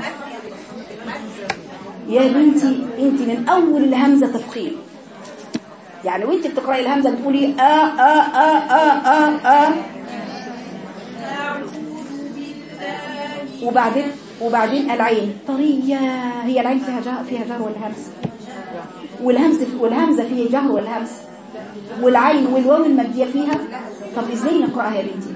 يا بنتي؟ انت من اول الهمزة تفخيم، يعني وانت بتقرأي الهمزة بتقولي وبعدين العين طرية. هي العين فيها جهر ولا همس؟ والهمزة فيها جهر ولا همس؟ والعين والواو المادية فيها. طب ازاي نقرأها يا بنتي؟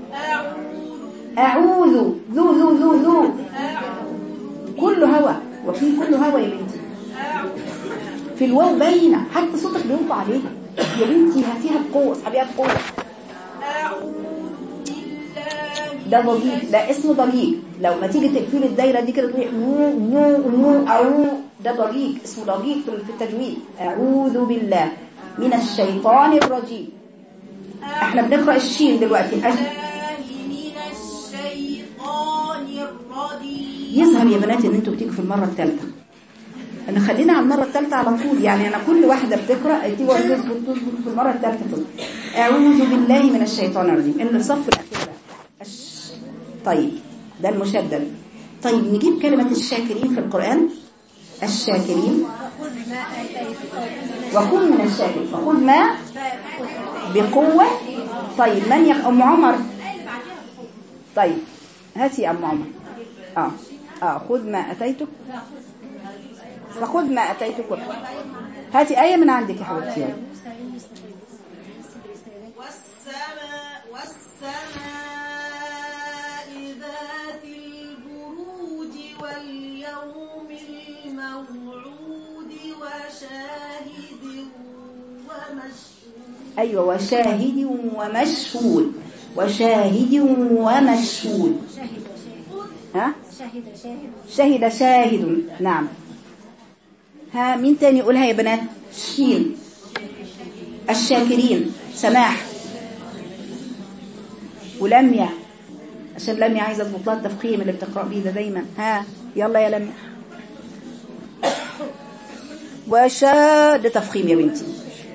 أعوذ ذو كل هوا، وفي كل هوا يا بنتي. في الواو باينة، حتى صوتك بينطق عليها يا بنتي. هاتيها بقوة، اسحبيها بقوة. ده ضجيج، ده اسمه ضجيج. لو ما تيجي تقفلي الدايرة دي كده تقولي أو ده ضجيج، اسمه ضجيج في التجويد. أعوذ بالله من الشيطان الرجيم. احنا بنقرأ الشين دلوقتي. يظهر يا بنات ان انتوا بتيجوا في المرة الثالثة. انا خلينا على المرة الثالثة على طول، يعني انا كل واحدة بتقرأ تظبط في المرة الثالثة. أعوذ بالله من الشيطان الرجيم. اللي الصف الأخير ده طيب ده المشدد. طيب نجيب كلمة الشاكرين في القرآن. الشاكرين وكن من الشاكرين، فخذ ما بقوة. طيب من أم عمر؟ طيب هاتي يا أم عمر. خذ ما أتيتك، فخذ ما أتيتك. هاتي آية من عندك يا حبيبتي. والسماء ذات البروج واليوم الموعود وشاهد ومشهود. أيوة، وشاهد ومشهود. وشاهد ومشهود. ها؟ شهد شاهد. نعم. ها مين تاني يقولها يا بنات؟ شين. الشاكرين. سماح ولميا، عشان لميا عايزة تضبط لها التفخيم اللي بتقرأ بيه ده دايما. ها يلا يا لميا. وشا ده تفخيم يا بنتي.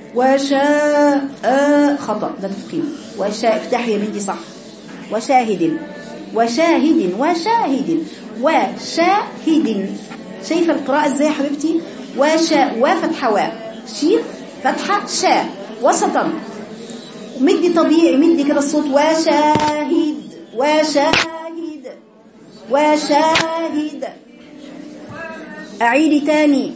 وشاء خطأ، ده تفخيم. وشاء افتحي يا بنتي صح. وشاهد وشاهد وشاهد وشاهد. شايفة القراءة ازاي يا حبيبتي؟ وشاء وفتحة واء، شين فتحة شاء وسطا، مدي طبيعي، مدي كده الصوت. وشاهد وشاهد وشاهد. أعيدي تاني.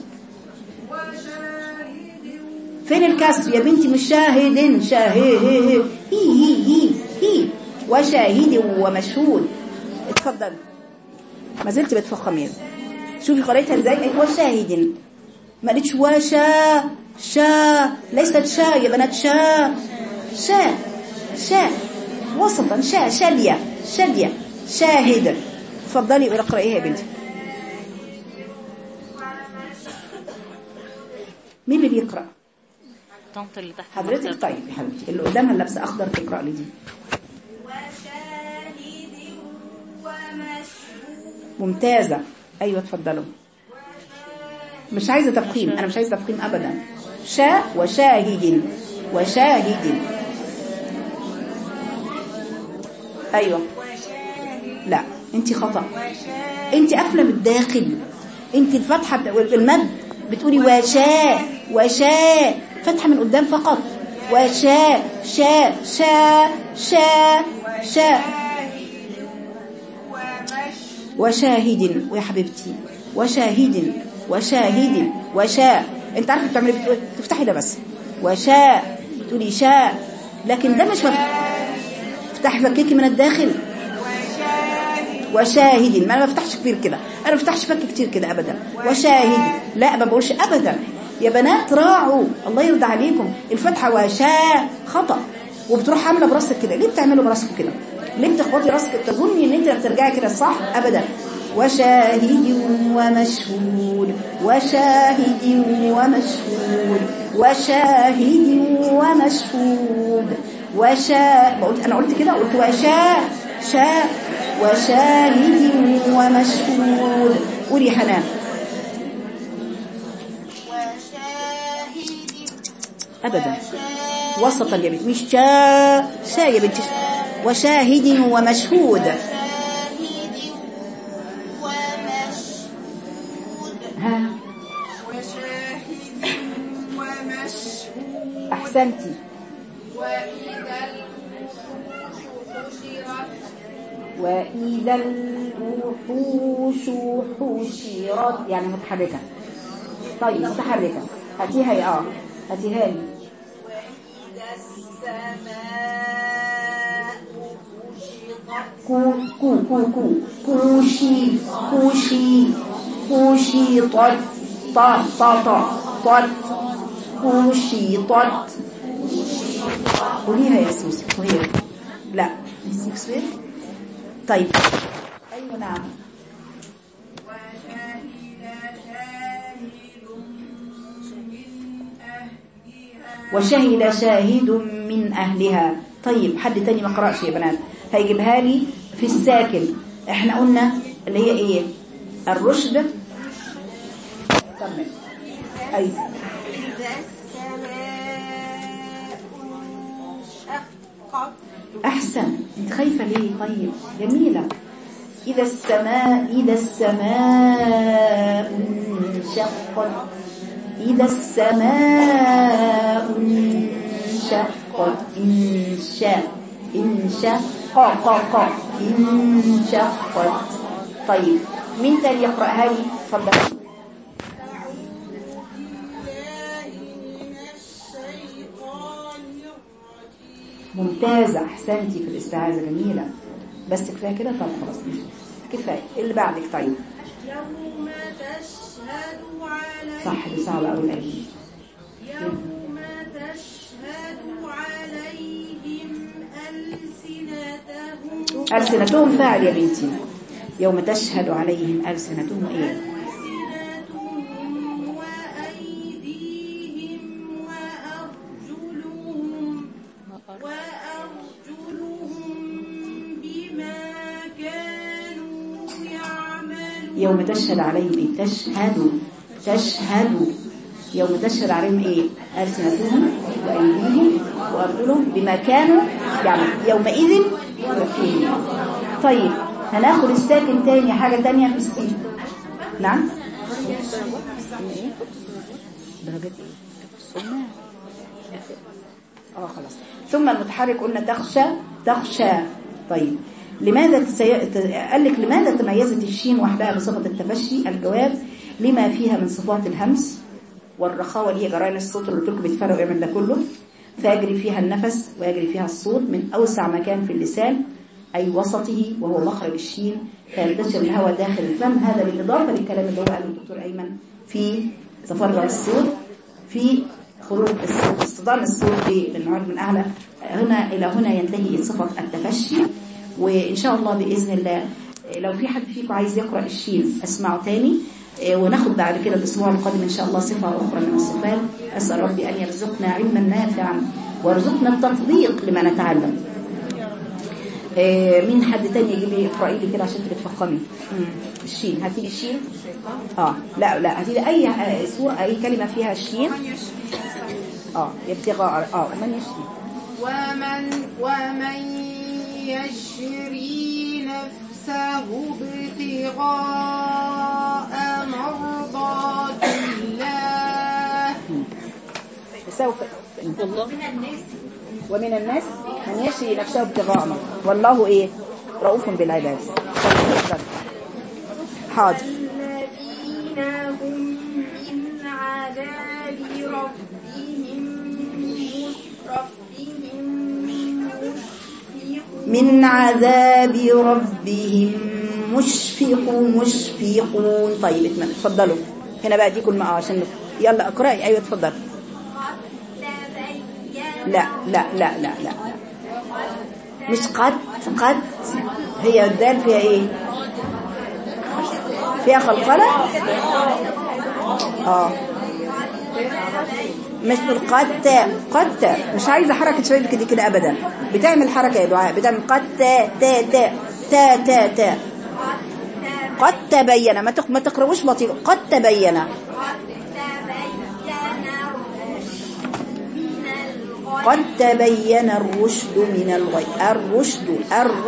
فين الكسر يا بنتي؟ مش شاهد، شاهد هي وشاهد ومشهود. اتفضل. ما زلت بتفخمين. شوفي قريتها ازاي. وشاهد، ما قالتش وشا شا، ليست شا يا بنات. شا وسطا. شالية شاهد. اتفضلي اقرأيها يا بنتي. مين اللي بيقرأ؟ طنط اللي تحت حضرتك. طيب يا حبيبتي اللي قدامها اللبسه اخضر تقرأ لي دي. وشاهد ومشهود. ممتازة. ايوه اتفضلوا. مش عايزة تفخيم، انا مش عايزة تفخيم ابدا. شا وشاهد وشاهد. ايوه لا انت خطأ، انت قافله بالداخل. انت الفتحه المد بتقولي وشاء فتحه من قدام فقط. شاء وشاهد. ويا حبيبتي وشاهد وشاء. انت عارفه بتعملي تفتحي ده بس. وشاء بتقولي شاء، لكن ده مش افتحي فكيكي من الداخل. وشاهد، ما انا ما بفتحش كتير كده، انا ما بفتحش فك كتير كده ابدا. وشاهد، لا ما بقولش ابدا يا بنات، راعوا الله يرضى عليكم. الفتحه خطا، وبتروح عامله براسك كده. ليه بتعملوا براسك كده؟ ليه بتخبطي راسك تظني ان انت بترجعي كده صح؟ ابدا. وشاهد ومشهود، وشاهد ومشهود، وشاهد ومشهود، انا قلت كده، قلت وشاهد ومشهود. قولي حنان. ابدا وسطا يا بنت، مش شا يا بنت. وشاهد ومشهود. ها وشاهد ومشهود. احسنتي. وإذا الوحوش حشرت، يعني متحركة. طيب متحركة، هاتيها يا هاتيها لي. وإذا السماء كشطت. قوليها يا سوسي. وهي لا نسيب سوير. طيب ايوه نعم. وشهد شاهد من أهلها. طيب حد تاني ما قرأش يا بنات هيجيبها لي في الساكن. احنا قلنا اللي هي ايه؟ الرشد. كمل. ايوه. إذا السماء انشقت. احسن. انت خايفة ليه؟ طيب جميلة. إذا السماء انشقت. إذا السماء انشقت. انشقت. طيب مين تاني يقرأها لي؟ تفضل. ممتازة، أحسنتي في الاستعاذة، جميلة. بس كفاية كده. طب خلاص كفاية. اللي بعدك. طيب يوم تشهد عليهم. صح، دي صعبة أوي الأيام. يوم تشهد عليهم ألسنتهم فاعل يا بنتي. يوم تشهد عليهم ألسنتهم إيه؟ ألسنتهم وأيديهم وأرجلهم بما كانوا يعملون. يوم تشهد عليهم إيه؟ تشهد. يوم تشهد عليهم إيه؟ ألسنتهم وأيديهم وأرجلهم بما كانوا يعملون. يومئذ يوفيهم. طيب هناخد الساكن تاني، حاجة تانية في السين. نعم خلاص. ثم المتحرك قلنا تخشى. طيب لماذا قال لك لماذا تميزت الشين وحدها بصفة التفشي؟ الجواب لما فيها من صفات الهمس والرخاوة اللي هي جرائن الصوت اللي قلت لكم بيتفرقوا يعمل ده كله، فيجري فيها النفس ويجري فيها الصوت من أوسع مكان في اللسان أي وسطه وهو مخرج الشين، فينتشر الهواء داخل الفم. هذا بالإضافة للكلام اللي هو قاله الدكتور أيمن في تفرع الصوت، في خروج الصوت، اصطدام الصوت من أعلى هنا إلى هنا ينتهي صفة التفشي. وإن شاء الله بإذن الله لو في حد فيكم عايز يقرأ الشين أسمعه تاني، وناخد بعد كده الأسبوع القادم إن شاء الله صفة أخرى من الصفات. أسأل ربي أن يرزقنا علما نافعا ويرزقنا التطبيق لما نتعلم. مين حد تاني يجيب لي اقرأي لي كده عشان تتفقمي الشين. هاتي لي الشين. لا هاتي لي أي سورة أي كلمة فيها الشين. ابتغاء. ومن يشري. ومن يشري نفسه ابتغاء مرضات الله. سوف ومن الناس من يشري نفسه ابتغاء مرضات والله ايه رؤوف بالعباد. حاضر. الذين هم من عذاب ربهم من عذاب ربهم مشفقون. طيب اتفضلوا هنا بقى دي كل ما عشان يلا اقرأي. ايوه اتفضل. لا لا لا لا لا مش قد هي الدال فيها ايه؟ فيها خلقلة. مش بالقد قد مش عايزه حركه شويه كده كده ابدا. بتعمل حركه يا دعاء، بتعمل قد تا تا تا تا تا. قد تبين، ما تقرؤوش بطيء. قد تبين قد تبين الرشد من الغي. الرشد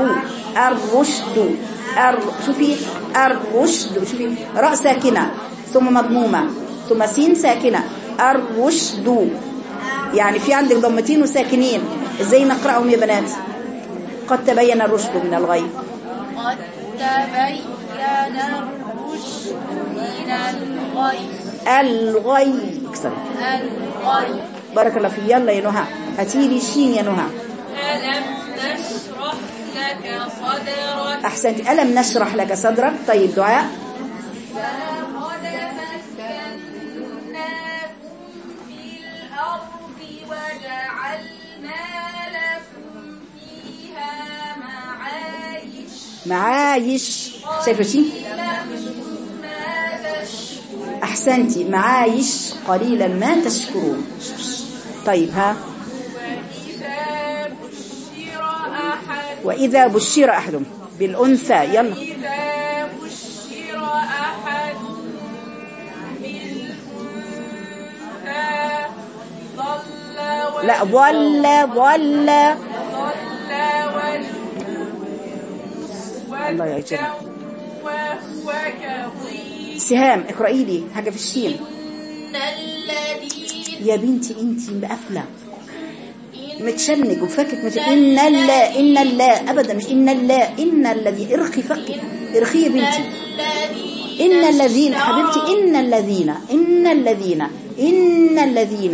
شوفي الرشد، شوفي راء ساكنه ثم مضمومه ثم سين ساكنه. الرشد يعني في عندك ضمتين وساكنين، ازاي نقراهم يا بنات؟ قد تبين الرشد من الغي. قد تبين الرشد من الغي. اكسر الغي. بارك الله فيك. يلا يا نهى هاتي لي شين يا نهى. ألم نشرح لك صدرك. احسنتي. ألم نشرح لك صدرك. طيب دعاء. ولقد مكناكم في الأرض وجعلنا لكم فيها معايش. شايفه شيء؟ احسنتي. معايش قليلا ما تشكرون. طيب ها. وإذا بشر أحد بالأنثى. يلا. إذا بشر أحد بالأنثى لا ضل الله يعجبك. وهو كظيم. سهام اقرأي لي حاجة في الشين. إن الذين يا بنتي انتي مقفلة متشنج وفكك إن الله أبدا مش إن الله. إن الذي ارخي فكك ارخي يا بنتي. إن الذين حبيبتي. إن الذين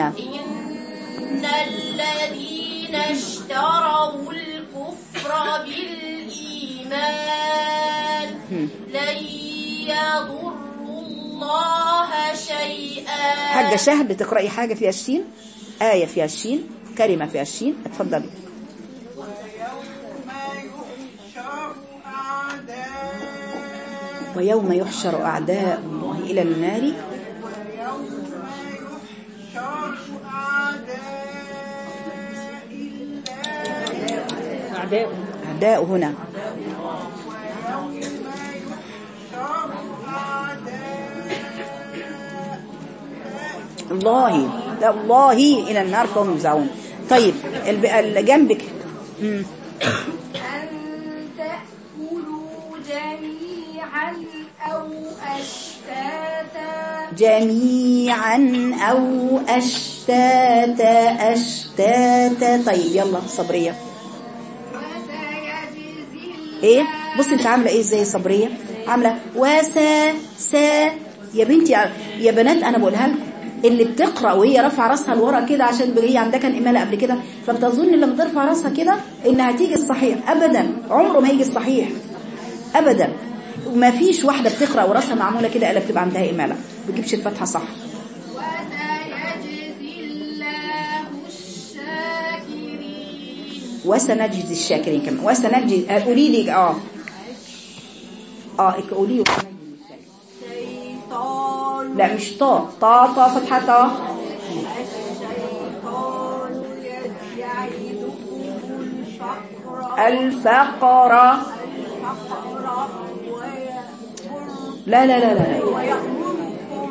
اشتروا الكفر بالإيمان لن يضروا الله شيئا. حاجة شهد تقرأي حاجة فيها الشين، آية فيها الشين، كلمة فيها الشين. اتفضلي. ويوم يحشر أعداء الله إلى النار. أعداء هنا. الله لا الله إلى النار فهم يوزعون. طيب اللي جنبك. أن تأكلوا جميعا أو أشتاتا. جميعا أو أشتاتا. طيب يلا صبرية. ايه بصي انت عامله ايه ازاي صبريه؟ عامله يا بنتي يا بنات انا بقولها لكم. اللي بتقرا وهي رافعه راسها لورا كده عشان هي عندها كان اماله قبل كده، فبتظن لما ترفع راسها كده انها هتيجي الصحيح. ابدا عمره ما يجي الصحيح ابدا. وما فيش واحده بتقرا وراسها معموله كده الا بتبقى عندها اماله، ما بتجيبش الفتحه صح. وسنجزي الشاكرين كمان. وسنجزي قولي لي قولي لا مش طا فتحة طا. الفقر لا لا لا لا. ويأمركم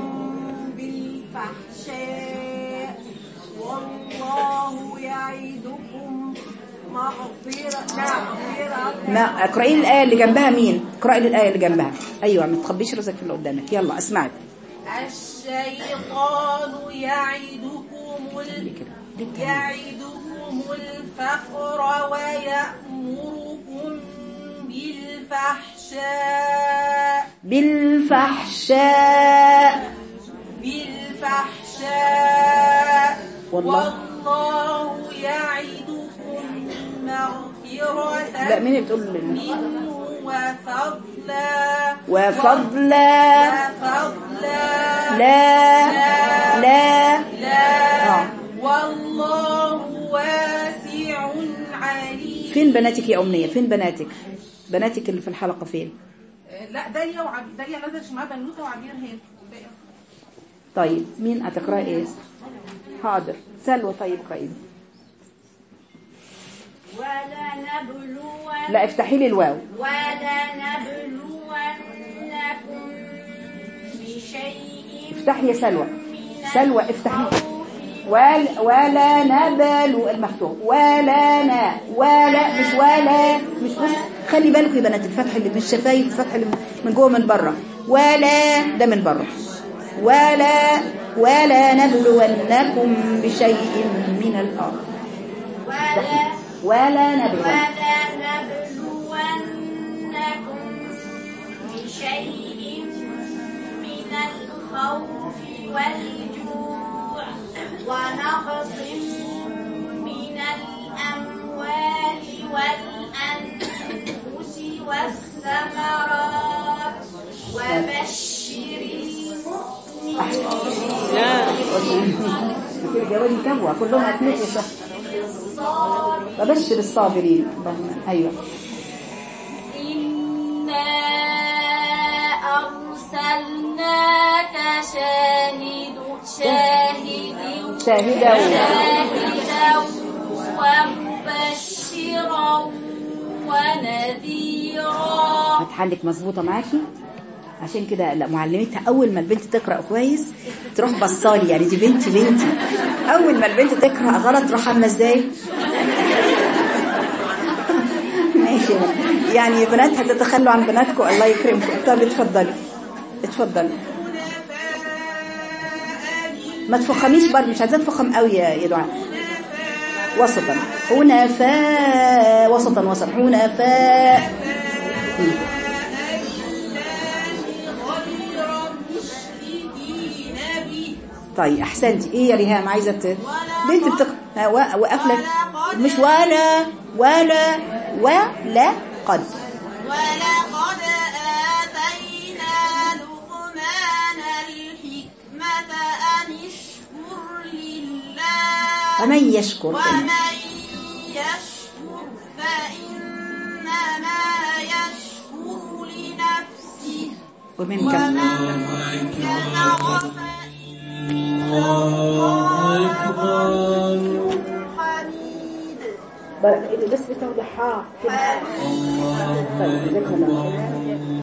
بالفحشاء والله يعدكم ما اقرأي الآية اللي جنبها. مين؟ اقرأي الآية اللي جنبها. أيوة ما تخبيش رزقك في اللي قدامك. يلا اسمعك. الشيطان يعدكم الفقر ويأمركم بالفحشاء والله يعدكم مغفرة مغفرة لا مين اللي بتقول منه وفضلا وفضلا وفضلا لا لا لا والله واسع عليم. فين بناتك يا أمنية؟ فين بناتك اللي في الحلقة فين؟ لا داليا داليا نزلت معاها بنوته وعبير هي. طيب مين هتقرأ ايه؟ حاضر سلوى. طيب قائم ولنبلون لا افتحي لي الواو. ولنبلونكم بشيء افتحي يا سلوى. من سلوى افتحي. الخوف ولا نبل المفتوح ولا مش ولا مش بص خلي بالكم يا بنات الفتح اللي من الشفايف الفتح اللي من جوه من بره ولا ده من بره ولا نبلونكم بشيء من الأرض ولا ولنبلونكم بشيء من الخوف والجوع ونقص من الأموال والأنفس والثمرات وبشر المؤمنين جوابي كبوة كلهم أثناء وبشر الصابرين. أيوة إنا أرسلناك شاهدا ومبشرا ونذيرا. هتحلك مظبوطة معاكي عشان كده لا معلمتها اول ما البنت تقرا كويس تروح بصالي يعني دي بنتي اول ما البنت تقرا غلط تروح عامله ازاي ماشي يعني بنات هتتخلوا عن بناتكم الله يكرمكم. طب اتفضلي ما تفخميش برضه مش عايزه تفخم قوي يا دعاء. وسطا حنفاء طيب احسنتي. ايه يا ريهام عايزه بنت وقفلت مش ولا قد ولقد آتينا لقمان الحكمة أن اشكر لله ومن يشكر فإنما يشكر لنفسه ومن كفر كفر فإن الله غني حميد. بس بتوضحها كده. طيب